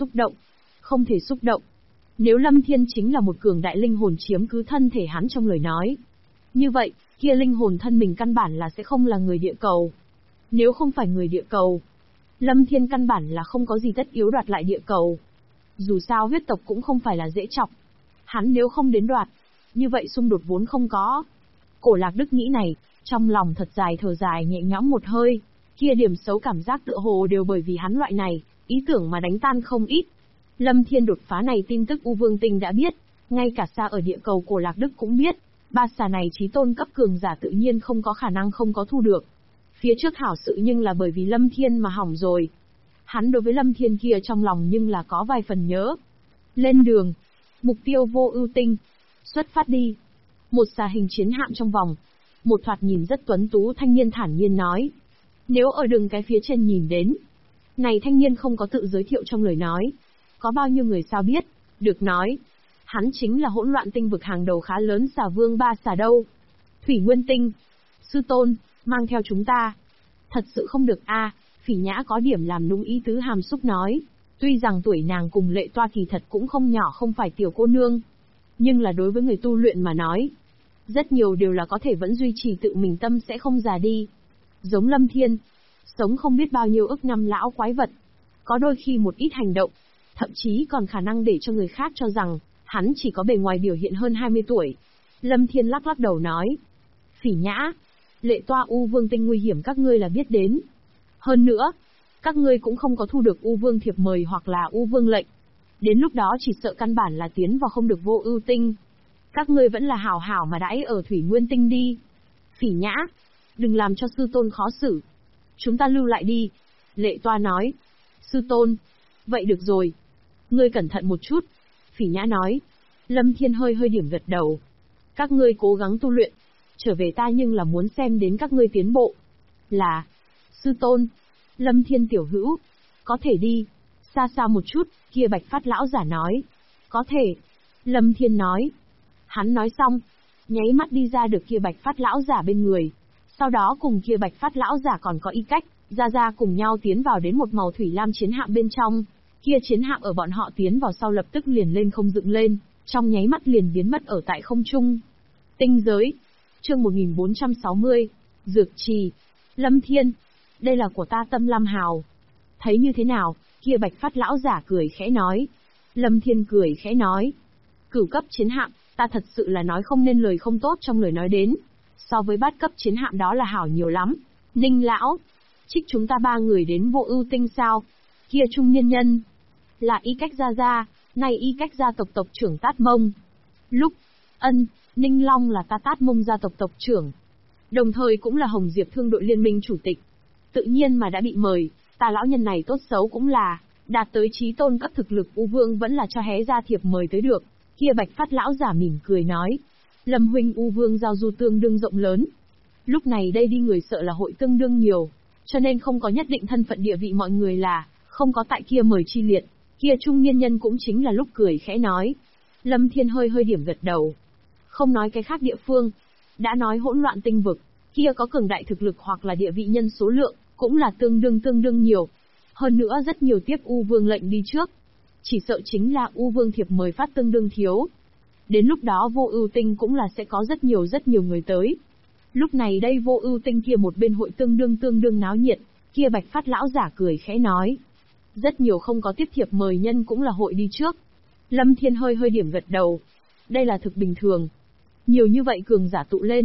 xúc động. Nếu Lâm Thiên chính là một cường đại linh hồn chiếm cứ thân thể hắn trong lời nói, như vậy, kia linh hồn thân mình căn bản là sẽ không là người địa cầu. Nếu không phải người địa cầu, Lâm Thiên căn bản là không có gì tất yếu đoạt lại địa cầu. Dù sao huyết tộc cũng không phải là dễ chọc. Hắn nếu không đến đoạt, như vậy xung đột vốn không có. Cổ Lạc Đức nghĩ này, trong lòng thật dài thở dài nhẹ nhõm một hơi. Kia điểm xấu cảm giác tựa hồ đều bởi vì hắn loại này, ý tưởng mà đánh tan không ít. Lâm Thiên đột phá này tin tức U Vương Tinh đã biết, ngay cả xa ở địa cầu Cổ Lạc Đức cũng biết. Ba xà này chí tôn cấp cường giả tự nhiên không có khả năng không có thu được. Phía trước hảo sự nhưng là bởi vì Lâm Thiên mà hỏng rồi. Hắn đối với Lâm Thiên kia trong lòng nhưng là có vài phần nhớ. Lên đường. Mục tiêu Vô Ưu Tinh. Xuất phát đi. Một xà hình chiến hạm trong vòng. Một thoạt nhìn rất tuấn tú thanh niên thản nhiên nói. Nếu ở đường cái phía trên nhìn đến, này thanh niên không có tự giới thiệu trong lời nói. Có bao nhiêu người sao biết, được nói. Hắn chính là hỗn loạn tinh vực hàng đầu khá lớn xà vương ba xà đâu. Thủy Nguyên Tinh. Sư tôn, mang theo chúng ta. Thật sự không được a. Phỉ Nhã có điểm làm nũng ý tứ hàm xúc nói. Tuy rằng tuổi nàng cùng Lệ Toa kỳ thật cũng không nhỏ không phải tiểu cô nương. Nhưng là đối với người tu luyện mà nói, rất nhiều đều là có thể vẫn duy trì tự mình tâm sẽ không già đi. Giống Lâm Thiên, sống không biết bao nhiêu ức năm lão quái vật. Có đôi khi một ít hành động, thậm chí còn khả năng để cho người khác cho rằng, hắn chỉ có bề ngoài biểu hiện hơn 20 tuổi. Lâm Thiên lắc lắc đầu nói. Phỉ Nhã, Lệ Toa U Vương Tinh nguy hiểm các ngươi là biết đến. Hơn nữa, các ngươi cũng không có thu được U Vương thiệp mời hoặc là U Vương lệnh. Đến lúc đó chỉ sợ căn bản là tiến vào không được Vô Ưu Tinh. Các ngươi vẫn là hảo hảo mà đãi ở Thủy Nguyên Tinh đi. Phỉ Nhã, đừng làm cho sư tôn khó xử. Chúng ta lưu lại đi. Lệ Toa nói. Sư tôn, vậy được rồi. Ngươi cẩn thận một chút. Phỉ Nhã nói. Lâm Thiên hơi điểm gật đầu. Các ngươi cố gắng tu luyện. Trở về ta nhưng là muốn xem đến các ngươi tiến bộ. Là. Sư tôn. Lâm Thiên tiểu hữu. Có thể đi. Xa xa một chút, kia Bạch Phát lão giả nói. Có thể. Lâm Thiên nói. Hắn nói xong, nháy mắt đi ra được kia Bạch Phát lão giả bên người. Sau đó cùng kia Bạch Phát lão giả còn có Y Cách, ra cùng nhau tiến vào đến một màu thủy lam chiến hạm bên trong. Kia chiến hạm ở bọn họ tiến vào sau lập tức liền lên không dựng lên, trong nháy mắt liền biến mất ở tại không trung. Tinh giới. Chương 1460. Dược trì. Lâm Thiên. Đây là của ta Tâm Lam Hào. Thấy như thế nào? Kia Bạch Phát lão giả cười khẽ nói. Lâm Thiên cười khẽ nói. Cửu cấp chiến hạm, ta thật sự là nói không nên lời không tốt trong lời nói đến. So với bát cấp chiến hạm đó là hảo nhiều lắm. Ninh lão. Trích chúng ta 3 người đến Vô Ưu Tinh sao? Kia trung niên nhân. Là Y Cách gia, nay Y Cách gia tộc trưởng Tát Mông. Lúc. Ninh Long là ta Tát Mông gia tộc trưởng. Đồng thời cũng là Hồng Diệp Thương đội liên minh chủ tịch. Tự nhiên mà đã bị mời, ta lão nhân này tốt xấu cũng là, đạt tới chí tôn cấp thực lực U Vương vẫn là cho hé ra thiệp mời tới được. Kia Bạch Phát lão giả mỉm cười nói. Lâm huynh U Vương giao du tương đương rộng lớn. Lúc này đây đi người sợ là hội tương đương nhiều, cho nên không có nhất định thân phận địa vị mọi người là, không có tại kia mời chi liệt. Kia trung niên nhân cũng chính là lúc cười khẽ nói. Lâm Thiên hơi điểm gật đầu. Không nói cái khác địa phương, đã nói hỗn loạn tinh vực, kia có cường đại thực lực hoặc là địa vị nhân số lượng, cũng là tương đương nhiều. Hơn nữa rất nhiều tiếp U Vương lệnh đi trước. Chỉ sợ chính là U Vương thiệp mời phát tương đương thiếu. Đến lúc đó Vô Ưu Tinh cũng là sẽ có rất nhiều người tới. Lúc này đây Vô Ưu Tinh kia một bên hội tương đương náo nhiệt, kia Bạch Phát lão giả cười khẽ nói. Rất nhiều không có tiếp thiệp mời nhân cũng là hội đi trước. Lâm Thiên hơi điểm gật đầu. Đây là thực bình thường. Nhiều như vậy cường giả tụ lên,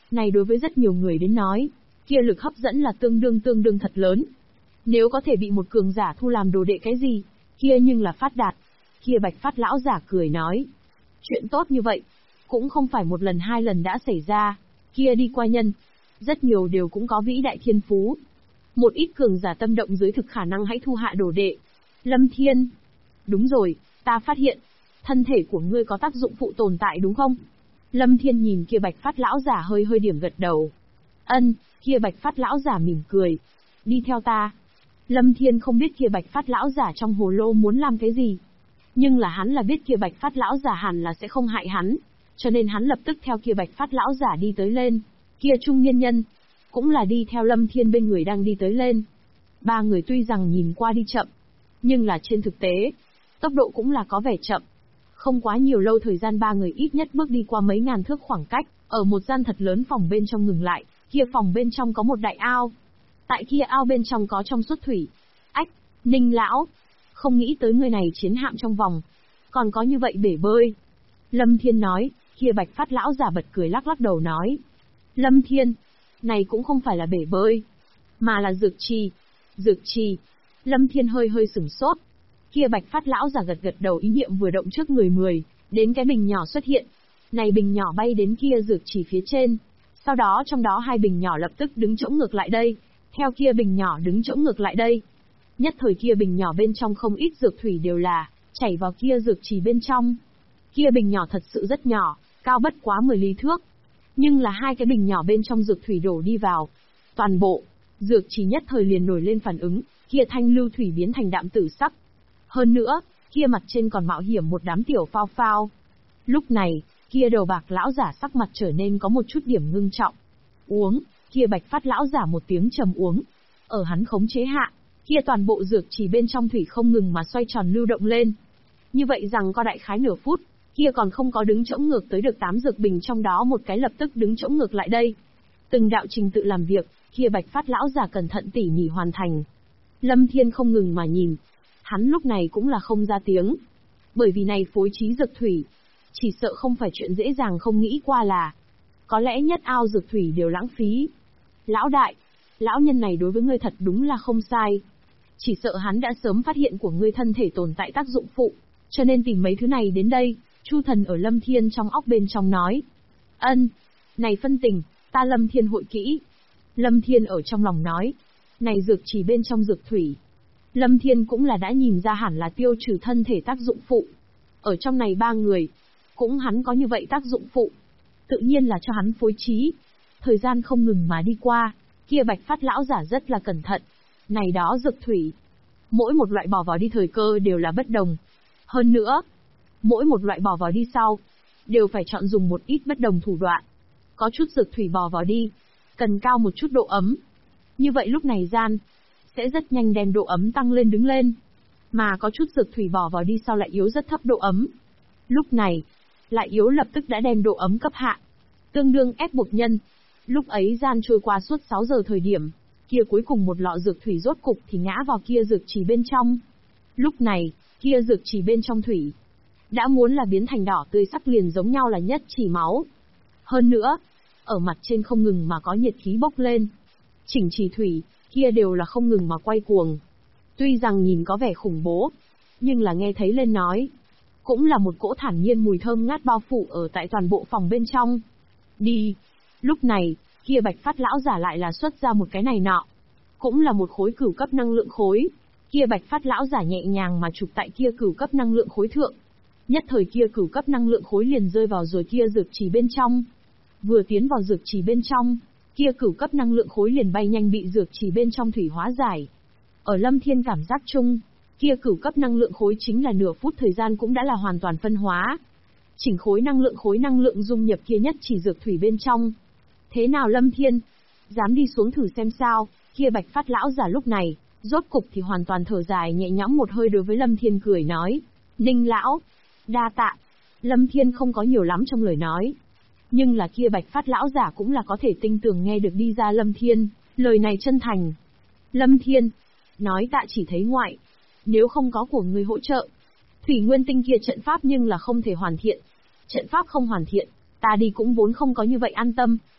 Này đối với rất nhiều người đến nói, kia lực hấp dẫn là tương đương thật lớn. Nếu có thể bị một cường giả thu làm đồ đệ cái gì, kia nhưng là phát đạt. Kia Bạch Phát lão giả cười nói, chuyện tốt như vậy, cũng không phải một lần hai lần đã xảy ra, kia đi qua nhân, rất nhiều đều cũng có vĩ đại thiên phú. Một ít cường giả tâm động dưới thực khả năng hãy thu hạ đồ đệ. Lâm Thiên, đúng rồi, ta phát hiện, thân thể của ngươi có tác dụng phụ tồn tại đúng không? Lâm Thiên nhìn kia Bạch Phát lão giả hơi điểm gật đầu. Ân, kia Bạch Phát lão giả mỉm cười. Đi theo ta. Lâm Thiên không biết kia Bạch Phát lão giả trong hồ lô muốn làm cái gì. Nhưng là hắn là biết kia Bạch Phát lão giả hẳn là sẽ không hại hắn. Cho nên hắn lập tức theo kia Bạch Phát lão giả đi tới lên. Kia trung niên nhân, cũng là đi theo Lâm Thiên bên người đang đi tới lên. Ba người tuy rằng nhìn qua đi chậm, nhưng là trên thực tế, tốc độ cũng là có vẻ chậm. Không quá nhiều lâu thời gian ba người ít nhất bước đi qua mấy ngàn thước khoảng cách, ở một gian thật lớn phòng bên trong ngừng lại, kia phòng bên trong có một đại ao. Tại kia ao bên trong có trong suốt thủy. Ách, Ninh lão, không nghĩ tới người này chiến hạm trong vòng, còn có như vậy bể bơi. Lâm Thiên nói, kia Bạch Phát lão giả bật cười lắc đầu nói. Lâm Thiên, này cũng không phải là bể bơi, mà là dược trì. Dược trì. Lâm Thiên hơi sửng sốt. Kia Bạch Phát lão giả gật đầu ý niệm vừa động trước người đến cái bình nhỏ xuất hiện. Này bình nhỏ bay đến kia dược trì phía trên. Sau đó trong đó hai bình nhỏ lập tức đứng chỗng ngược lại đây. Theo kia bình nhỏ đứng chỗng ngược lại đây. Nhất thời kia bình nhỏ bên trong không ít dược thủy đều là chảy vào kia dược trì bên trong. Kia bình nhỏ thật sự rất nhỏ, cao bất quá 10 lý thước. Nhưng là hai cái bình nhỏ bên trong dược thủy đổ đi vào. Toàn bộ, dược trì nhất thời liền nổi lên phản ứng, kia thanh lưu thủy biến thành đạm tử sắc. Hơn nữa, kia mặt trên còn mạo hiểm một đám tiểu phao phao. Lúc này, kia đầu bạc lão giả sắc mặt trở nên có một chút điểm ngưng trọng. Uống, kia Bạch Phát lão giả một tiếng trầm uống. Ở hắn khống chế hạ, kia toàn bộ dược trì bên trong thủy không ngừng mà xoay tròn lưu động lên. Như vậy rằng có đại khái nửa phút, kia còn không có đứng chỗng ngược tới được 8 dược bình trong đó một cái lập tức đứng chỗng ngược lại đây. Từng đạo trình tự làm việc, kia Bạch Phát lão giả cẩn thận tỉ mỉ hoàn thành. Lâm Thiên không ngừng mà nhìn, hắn lúc này cũng là không ra tiếng. Bởi vì này phối trí dược thủy, chỉ sợ không phải chuyện dễ dàng không nghĩ qua là. Có lẽ nhất ao dược thủy đều lãng phí. Lão đại, lão nhân này đối với ngươi thật đúng là không sai. Chỉ sợ hắn đã sớm phát hiện của ngươi thân thể tồn tại tác dụng phụ, cho nên tìm mấy thứ này đến đây. Chu Thần ở Lâm Thiên trong óc bên trong nói. Ân, này phân tình, ta Lâm Thiên hội kỹ. Lâm Thiên ở trong lòng nói. Này dược chỉ bên trong dược thủy. Lâm Thiên cũng là đã nhìn ra hẳn là tiêu trừ thân thể tác dụng phụ. Ở trong này ba người, cũng hắn có như vậy tác dụng phụ. Tự nhiên là cho hắn phối trí. Thời gian không ngừng mà đi qua, kia Bạch Phát lão giả rất là cẩn thận. Này đó dược thủy, mỗi một loại bỏ vào đi thời cơ đều là bất đồng. Hơn nữa, mỗi một loại bỏ vào đi sau, đều phải chọn dùng một ít bất đồng thủ đoạn. Có chút dược thủy bỏ vào đi, cần cao một chút độ ấm. Như vậy lúc này gian, sẽ rất nhanh đem độ ấm tăng lên đứng lên. Mà có chút dược thủy bỏ vào đi sau lại yếu rất thấp độ ấm. Lúc này, lại yếu lập tức đã đem độ ấm cấp hạ. Tương đương ép buộc nhân. Lúc ấy gian trôi qua suốt 6 giờ thời điểm, kia cuối cùng một lọ dược thủy rốt cục thì ngã vào kia dược trì bên trong. Lúc này, kia dược trì bên trong thủy, đã muốn là biến thành đỏ tươi sắc liền giống nhau là nhất chỉ máu. Hơn nữa, ở mặt trên không ngừng mà có nhiệt khí bốc lên. Chỉnh trì thủy, kia đều là không ngừng mà quay cuồng. Tuy rằng nhìn có vẻ khủng bố, nhưng là nghe thấy lên nói, cũng là một cỗ thản nhiên mùi thơm ngát bao phủ ở tại toàn bộ phòng bên trong. Đi. Lúc này, kia Bạch Phát lão giả lại là xuất ra một cái này nọ. Cũng là một khối cửu cấp năng lượng khối. Kia Bạch Phát lão giả nhẹ nhàng mà chụp tại kia cửu cấp năng lượng khối thượng. Nhất thời kia cửu cấp năng lượng khối liền rơi vào rồi kia dược trì bên trong. Vừa tiến vào dược trì bên trong, kia cửu cấp năng lượng khối liền bay nhanh bị dược trì bên trong thủy hóa giải. Ở Lâm Thiên cảm giác chung, kia cửu cấp năng lượng khối chính là nửa phút thời gian cũng đã là hoàn toàn phân hóa. Chỉnh khối năng lượng dung nhập kia nhất chỉ dược thủy bên trong. Thế nào Lâm Thiên? Dám đi xuống thử xem sao? Kia Bạch Phát lão giả lúc này, rốt cục thì hoàn toàn thở dài nhẹ nhõm một hơi đối với Lâm Thiên cười nói. Ninh lão, đa tạ. Lâm Thiên không có nhiều lắm trong lời nói. Nhưng là kia Bạch Phát lão giả cũng là có thể tinh tường nghe được đi ra Lâm Thiên, lời này chân thành. Lâm Thiên, nói tạ chỉ thấy ngoại. Nếu không có của người hỗ trợ, Thủy Nguyên Tinh kia trận pháp nhưng là không thể hoàn thiện. Trận pháp không hoàn thiện, ta đi cũng vốn không có như vậy an tâm.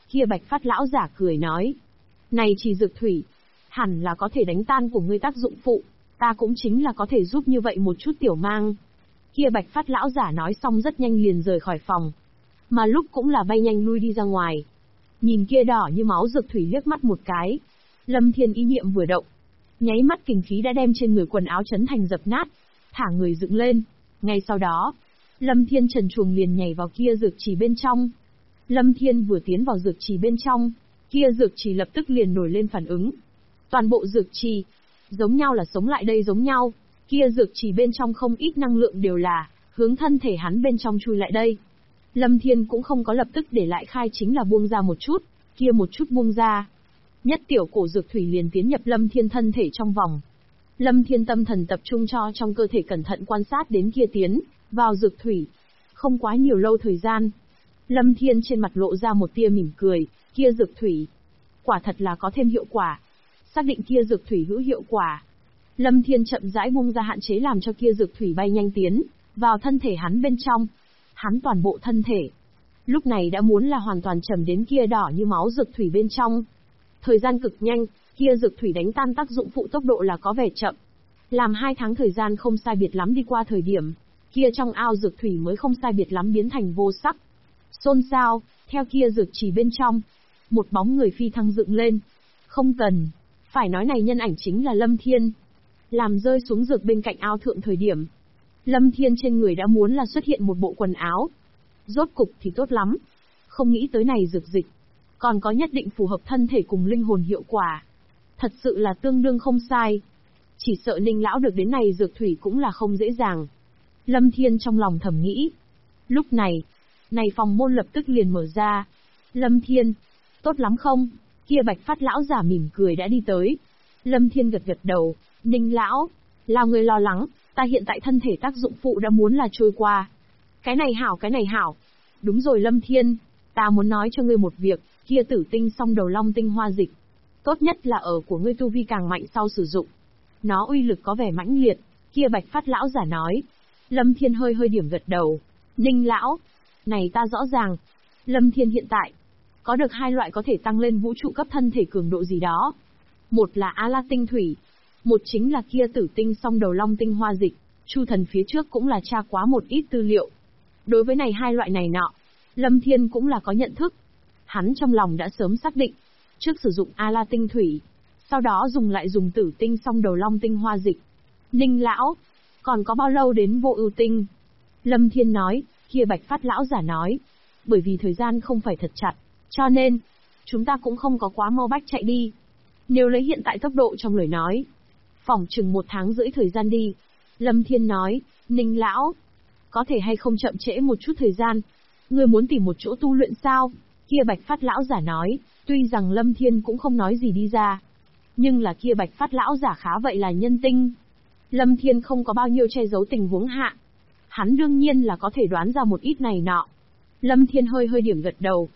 Kia Bạch Phát lão giả cười nói. Này Trì Dược Thủy, hẳn là có thể đánh tan của ngươi tác dụng phụ, ta cũng chính là có thể giúp như vậy một chút tiểu mang. Kia Bạch Phát lão giả nói xong rất nhanh liền rời khỏi phòng. Mà lúc cũng là bay nhanh lui đi ra ngoài. Nhìn kia đỏ như máu dược thủy liếc mắt một cái. Lâm Thiên ý niệm vừa động. Nháy mắt kình khí đã đem trên người quần áo chấn thành dập nát. Thả người dựng lên. Ngay sau đó, Lâm Thiên trần truồng liền nhảy vào kia dược trì bên trong. Lâm Thiên vừa tiến vào dược trì bên trong, kia dược trì lập tức liền nổi lên phản ứng. Toàn bộ dược trì, giống nhau là sống lại đây giống nhau, kia dược trì bên trong không ít năng lượng đều là hướng thân thể hắn bên trong chui lại đây. Lâm Thiên cũng không có lập tức để lại khai, chính là buông ra một chút, kia một chút buông ra. Nhất tiểu cổ dược thủy liền tiến nhập Lâm Thiên thân thể trong vòng. Lâm Thiên tâm thần tập trung cho trong cơ thể cẩn thận quan sát đến kia tiến vào dược thủy. Không quá nhiều lâu thời gian, Lâm Thiên trên mặt lộ ra một tia mỉm cười, kia dược thủy quả thật là có thêm hiệu quả. Xác định kia dược thủy hữu hiệu quả, Lâm Thiên chậm rãi buông ra hạn chế làm cho kia dược thủy bay nhanh tiến vào thân thể hắn bên trong. Hắn toàn bộ thân thể lúc này đã muốn là hoàn toàn trầm đến kia đỏ như máu dược thủy bên trong. Thời gian cực nhanh, kia dược thủy đánh tan tác dụng phụ tốc độ là có vẻ chậm. Làm 2 tháng thời gian không sai biệt lắm đi qua thời điểm, kia trong ao dược thủy mới không sai biệt lắm biến thành vô sắc. Xôn xao, theo kia dược trì bên trong, một bóng người phi thăng dựng lên. Không cần, phải nói này nhân ảnh chính là Lâm Thiên. Làm rơi xuống dược bên cạnh ao thượng thời điểm, Lâm Thiên trên người đã muốn là xuất hiện một bộ quần áo. Rốt cục thì tốt lắm. Không nghĩ tới này dược dịch còn có nhất định phù hợp thân thể cùng linh hồn hiệu quả. Thật sự là tương đương không sai. Chỉ sợ Ninh lão được đến này dược thủy cũng là không dễ dàng. Lâm Thiên trong lòng thầm nghĩ. Lúc này phòng môn lập tức liền mở ra. Lâm Thiên, tốt lắm không? Kia Bạch Phát lão giả mỉm cười đã đi tới. Lâm Thiên gật gật đầu. Ninh lão, là người lo lắng, ta hiện tại thân thể tác dụng phụ đã muốn là trôi qua. Cái này hảo. Đúng rồi Lâm Thiên, ta muốn nói cho ngươi một việc, kia Tử Tinh Song Đầu Long tinh hoa dịch, tốt nhất là ở của ngươi tu vi càng mạnh sau sử dụng. Nó uy lực có vẻ mãnh liệt, kia Bạch Phát lão giả nói. Lâm Thiên hơi điểm gật đầu. Ninh lão, này ta rõ ràng. Lâm Thiên hiện tại có được 2 loại có thể tăng lên vũ trụ cấp thân thể cường độ gì đó. Một là A-La tinh thủy, một chính là kia Tử Tinh Song Đầu Long tinh hoa dịch. Chu Thần phía trước cũng là tra quá một ít tư liệu. Đối với này 2 loại này nọ, Lâm Thiên cũng là có nhận thức. Hắn trong lòng đã sớm xác định, trước sử dụng A-La tinh thủy, sau đó dùng Tử Tinh Song Đầu Long tinh hoa dịch. Ninh lão, còn có bao lâu đến Vô Ưu Tinh? Lâm Thiên nói. Kia Bạch Phát lão giả nói. Bởi vì thời gian không phải thật chặt, cho nên chúng ta cũng không có quá mau bách chạy đi. Nếu lấy hiện tại tốc độ trong lời nói, phỏng chừng 1 tháng rưỡi thời gian đi. Lâm Thiên nói. Ninh lão, có thể hay không chậm trễ một chút thời gian? Ngươi muốn tìm một chỗ tu luyện sao? Kia Bạch Phát lão giả nói. Tuy rằng Lâm Thiên cũng không nói gì đi ra, nhưng là kia Bạch Phát lão giả khá vậy là nhân tinh. Lâm Thiên không có bao nhiêu che giấu tình huống hạ, hắn đương nhiên là có thể đoán ra một ít này nọ. Lâm Thiên hơi điểm gật đầu.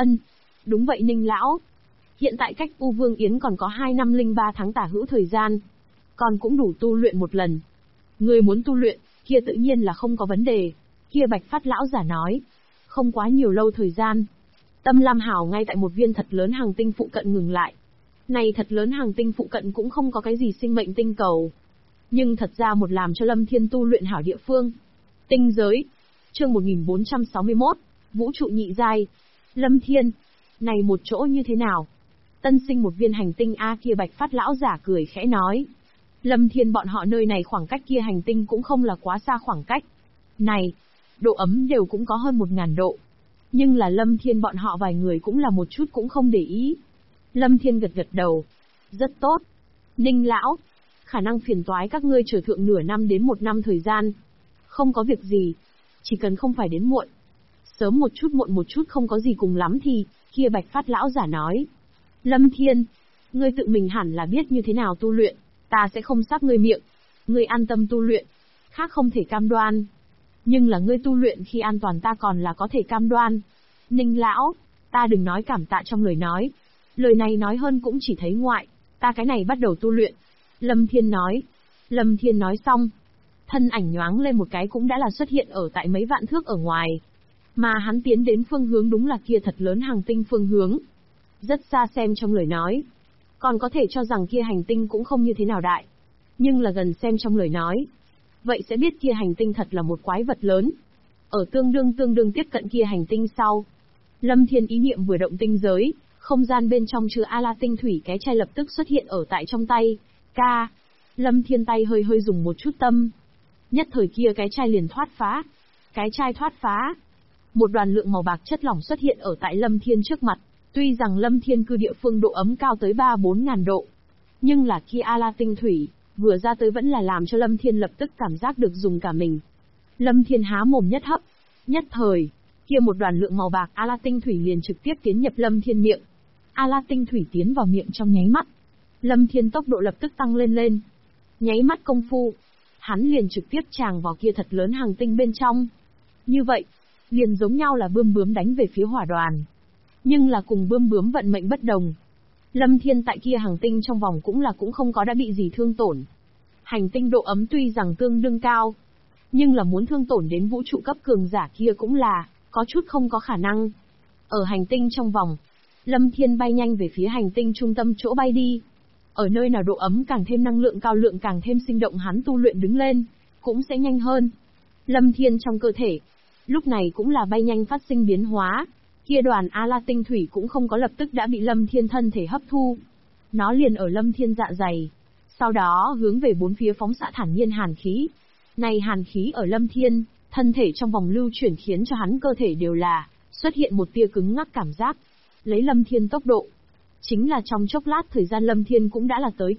Đúng vậy Ninh lão. Hiện tại cách U Vương Yến còn có 2 năm 03 tháng tả hữu thời gian, còn cũng đủ tu luyện một lần. Ngươi muốn tu luyện, kia tự nhiên là không có vấn đề. Kia Bạch Phát lão giả nói. Không quá nhiều lâu thời gian, Tâm Lam Hảo ngay tại một viên thật lớn hành tinh phụ cận ngừng lại. Này thật lớn hành tinh phụ cận cũng không có cái gì sinh mệnh tinh cầu, nhưng thật ra một làm cho Lâm Thiên tu luyện hảo địa phương. Tinh giới. Chương 1461, Vũ trụ nhị giai. Lâm Thiên, này một chỗ như thế nào? Tân sinh một viên hành tinh A. Kia Bạch Phát lão giả cười khẽ nói. Lâm Thiên bọn họ nơi này khoảng cách kia hành tinh cũng không là quá xa khoảng cách. Này, độ ấm đều cũng có hơn 1000 độ. Nhưng là Lâm Thiên bọn họ vài người cũng là một chút cũng không để ý. Lâm Thiên gật đầu. Rất tốt. Ninh lão, khả năng phiền toái các ngươi chờ thượng nửa năm đến 1 năm thời gian. Không có việc gì, chỉ cần không phải đến muộn. Sớm một chút muộn một chút không có gì cùng lắm thì, kia Bạch Phát lão giả nói. Lâm Thiên, ngươi tự mình hẳn là biết như thế nào tu luyện, ta sẽ không sắp ngươi miệng. Ngươi an tâm tu luyện, khác không thể cam đoan. Nhưng là ngươi tu luyện khi an toàn ta còn là có thể cam đoan. Ninh lão, ta đừng nói cảm tạ trong lời nói. Lời này nói hơn cũng chỉ thấy ngoại, ta cái này bắt đầu tu luyện. Lâm Thiên nói. Lâm Thiên nói xong, thân ảnh nhoáng lên một cái cũng đã là xuất hiện ở tại mấy vạn thước ở ngoài. Mà hắn tiến đến phương hướng đúng là kia thật lớn hành tinh phương hướng. Rất xa xem trong lời nói. Còn có thể cho rằng kia hành tinh cũng không như thế nào đại. Nhưng là gần xem trong lời nói. Vậy sẽ biết kia hành tinh thật là một quái vật lớn. Ở tương đương tiếp cận kia hành tinh sau. Lâm Thiên ý niệm vừa động tinh giới, không gian bên trong chứa A-la tinh thủy cái chai lập tức xuất hiện ở tại trong tay. Lâm Thiên tay hơi dùng một chút tâm. Nhất thời kia cái chai liền thoát phá. Cái chai thoát phá. Một đoàn lượng màu bạc chất lỏng xuất hiện ở tại Lâm Thiên trước mặt. Tuy rằng Lâm Thiên cư địa phương độ ấm cao tới 3-4 ngàn độ. Nhưng là kia A-la tinh thủy, vừa ra tới vẫn là làm cho Lâm Thiên lập tức cảm giác được dùng cả mình. Lâm Thiên há mồm nhất hấp. Nhất thời, kia một đoàn lượng màu bạc A-la tinh thủy liền trực tiếp tiến nhập Lâm Thiên miệng. A-la tinh thủy tiến vào miệng trong nháy mắt. Lâm Thiên tốc độ lập tức tăng lên. Nháy mắt công phu, hắn liền trực tiếp tràng vào kia thật lớn hành tinh bên trong. Như vậy, liền giống nhau là bươm bướm đánh về phía hỏa đoàn. Nhưng là cùng bươm bướm vận mệnh bất đồng. Lâm Thiên tại kia hành tinh trong vòng cũng không có đã bị gì thương tổn. Hành tinh độ ấm tuy rằng tương đương cao, nhưng là muốn thương tổn đến vũ trụ cấp cường giả kia cũng là có chút không có khả năng. Ở hành tinh trong vòng, Lâm Thiên bay nhanh về phía hành tinh trung tâm chỗ bay đi. Ở nơi nào độ ấm càng thêm năng lượng cao, lượng càng thêm sinh động, hắn tu luyện đứng lên cũng sẽ nhanh hơn. Lâm Thiên trong cơ thể lúc này cũng là bay nhanh phát sinh biến hóa. Kia đoàn A-la tinh thủy cũng không có lập tức đã bị Lâm Thiên thân thể hấp thu. Nó liền ở Lâm Thiên dạ dày. Sau đó hướng về bốn phía phóng xạ thản nhiên hàn khí. Này hàn khí ở Lâm Thiên, thân thể trong vòng lưu chuyển khiến cho hắn cơ thể đều là xuất hiện một tia cứng ngắc cảm giác. Lấy Lâm Thiên tốc độ, chính là trong chốc lát thời gian Lâm Thiên cũng đã là tới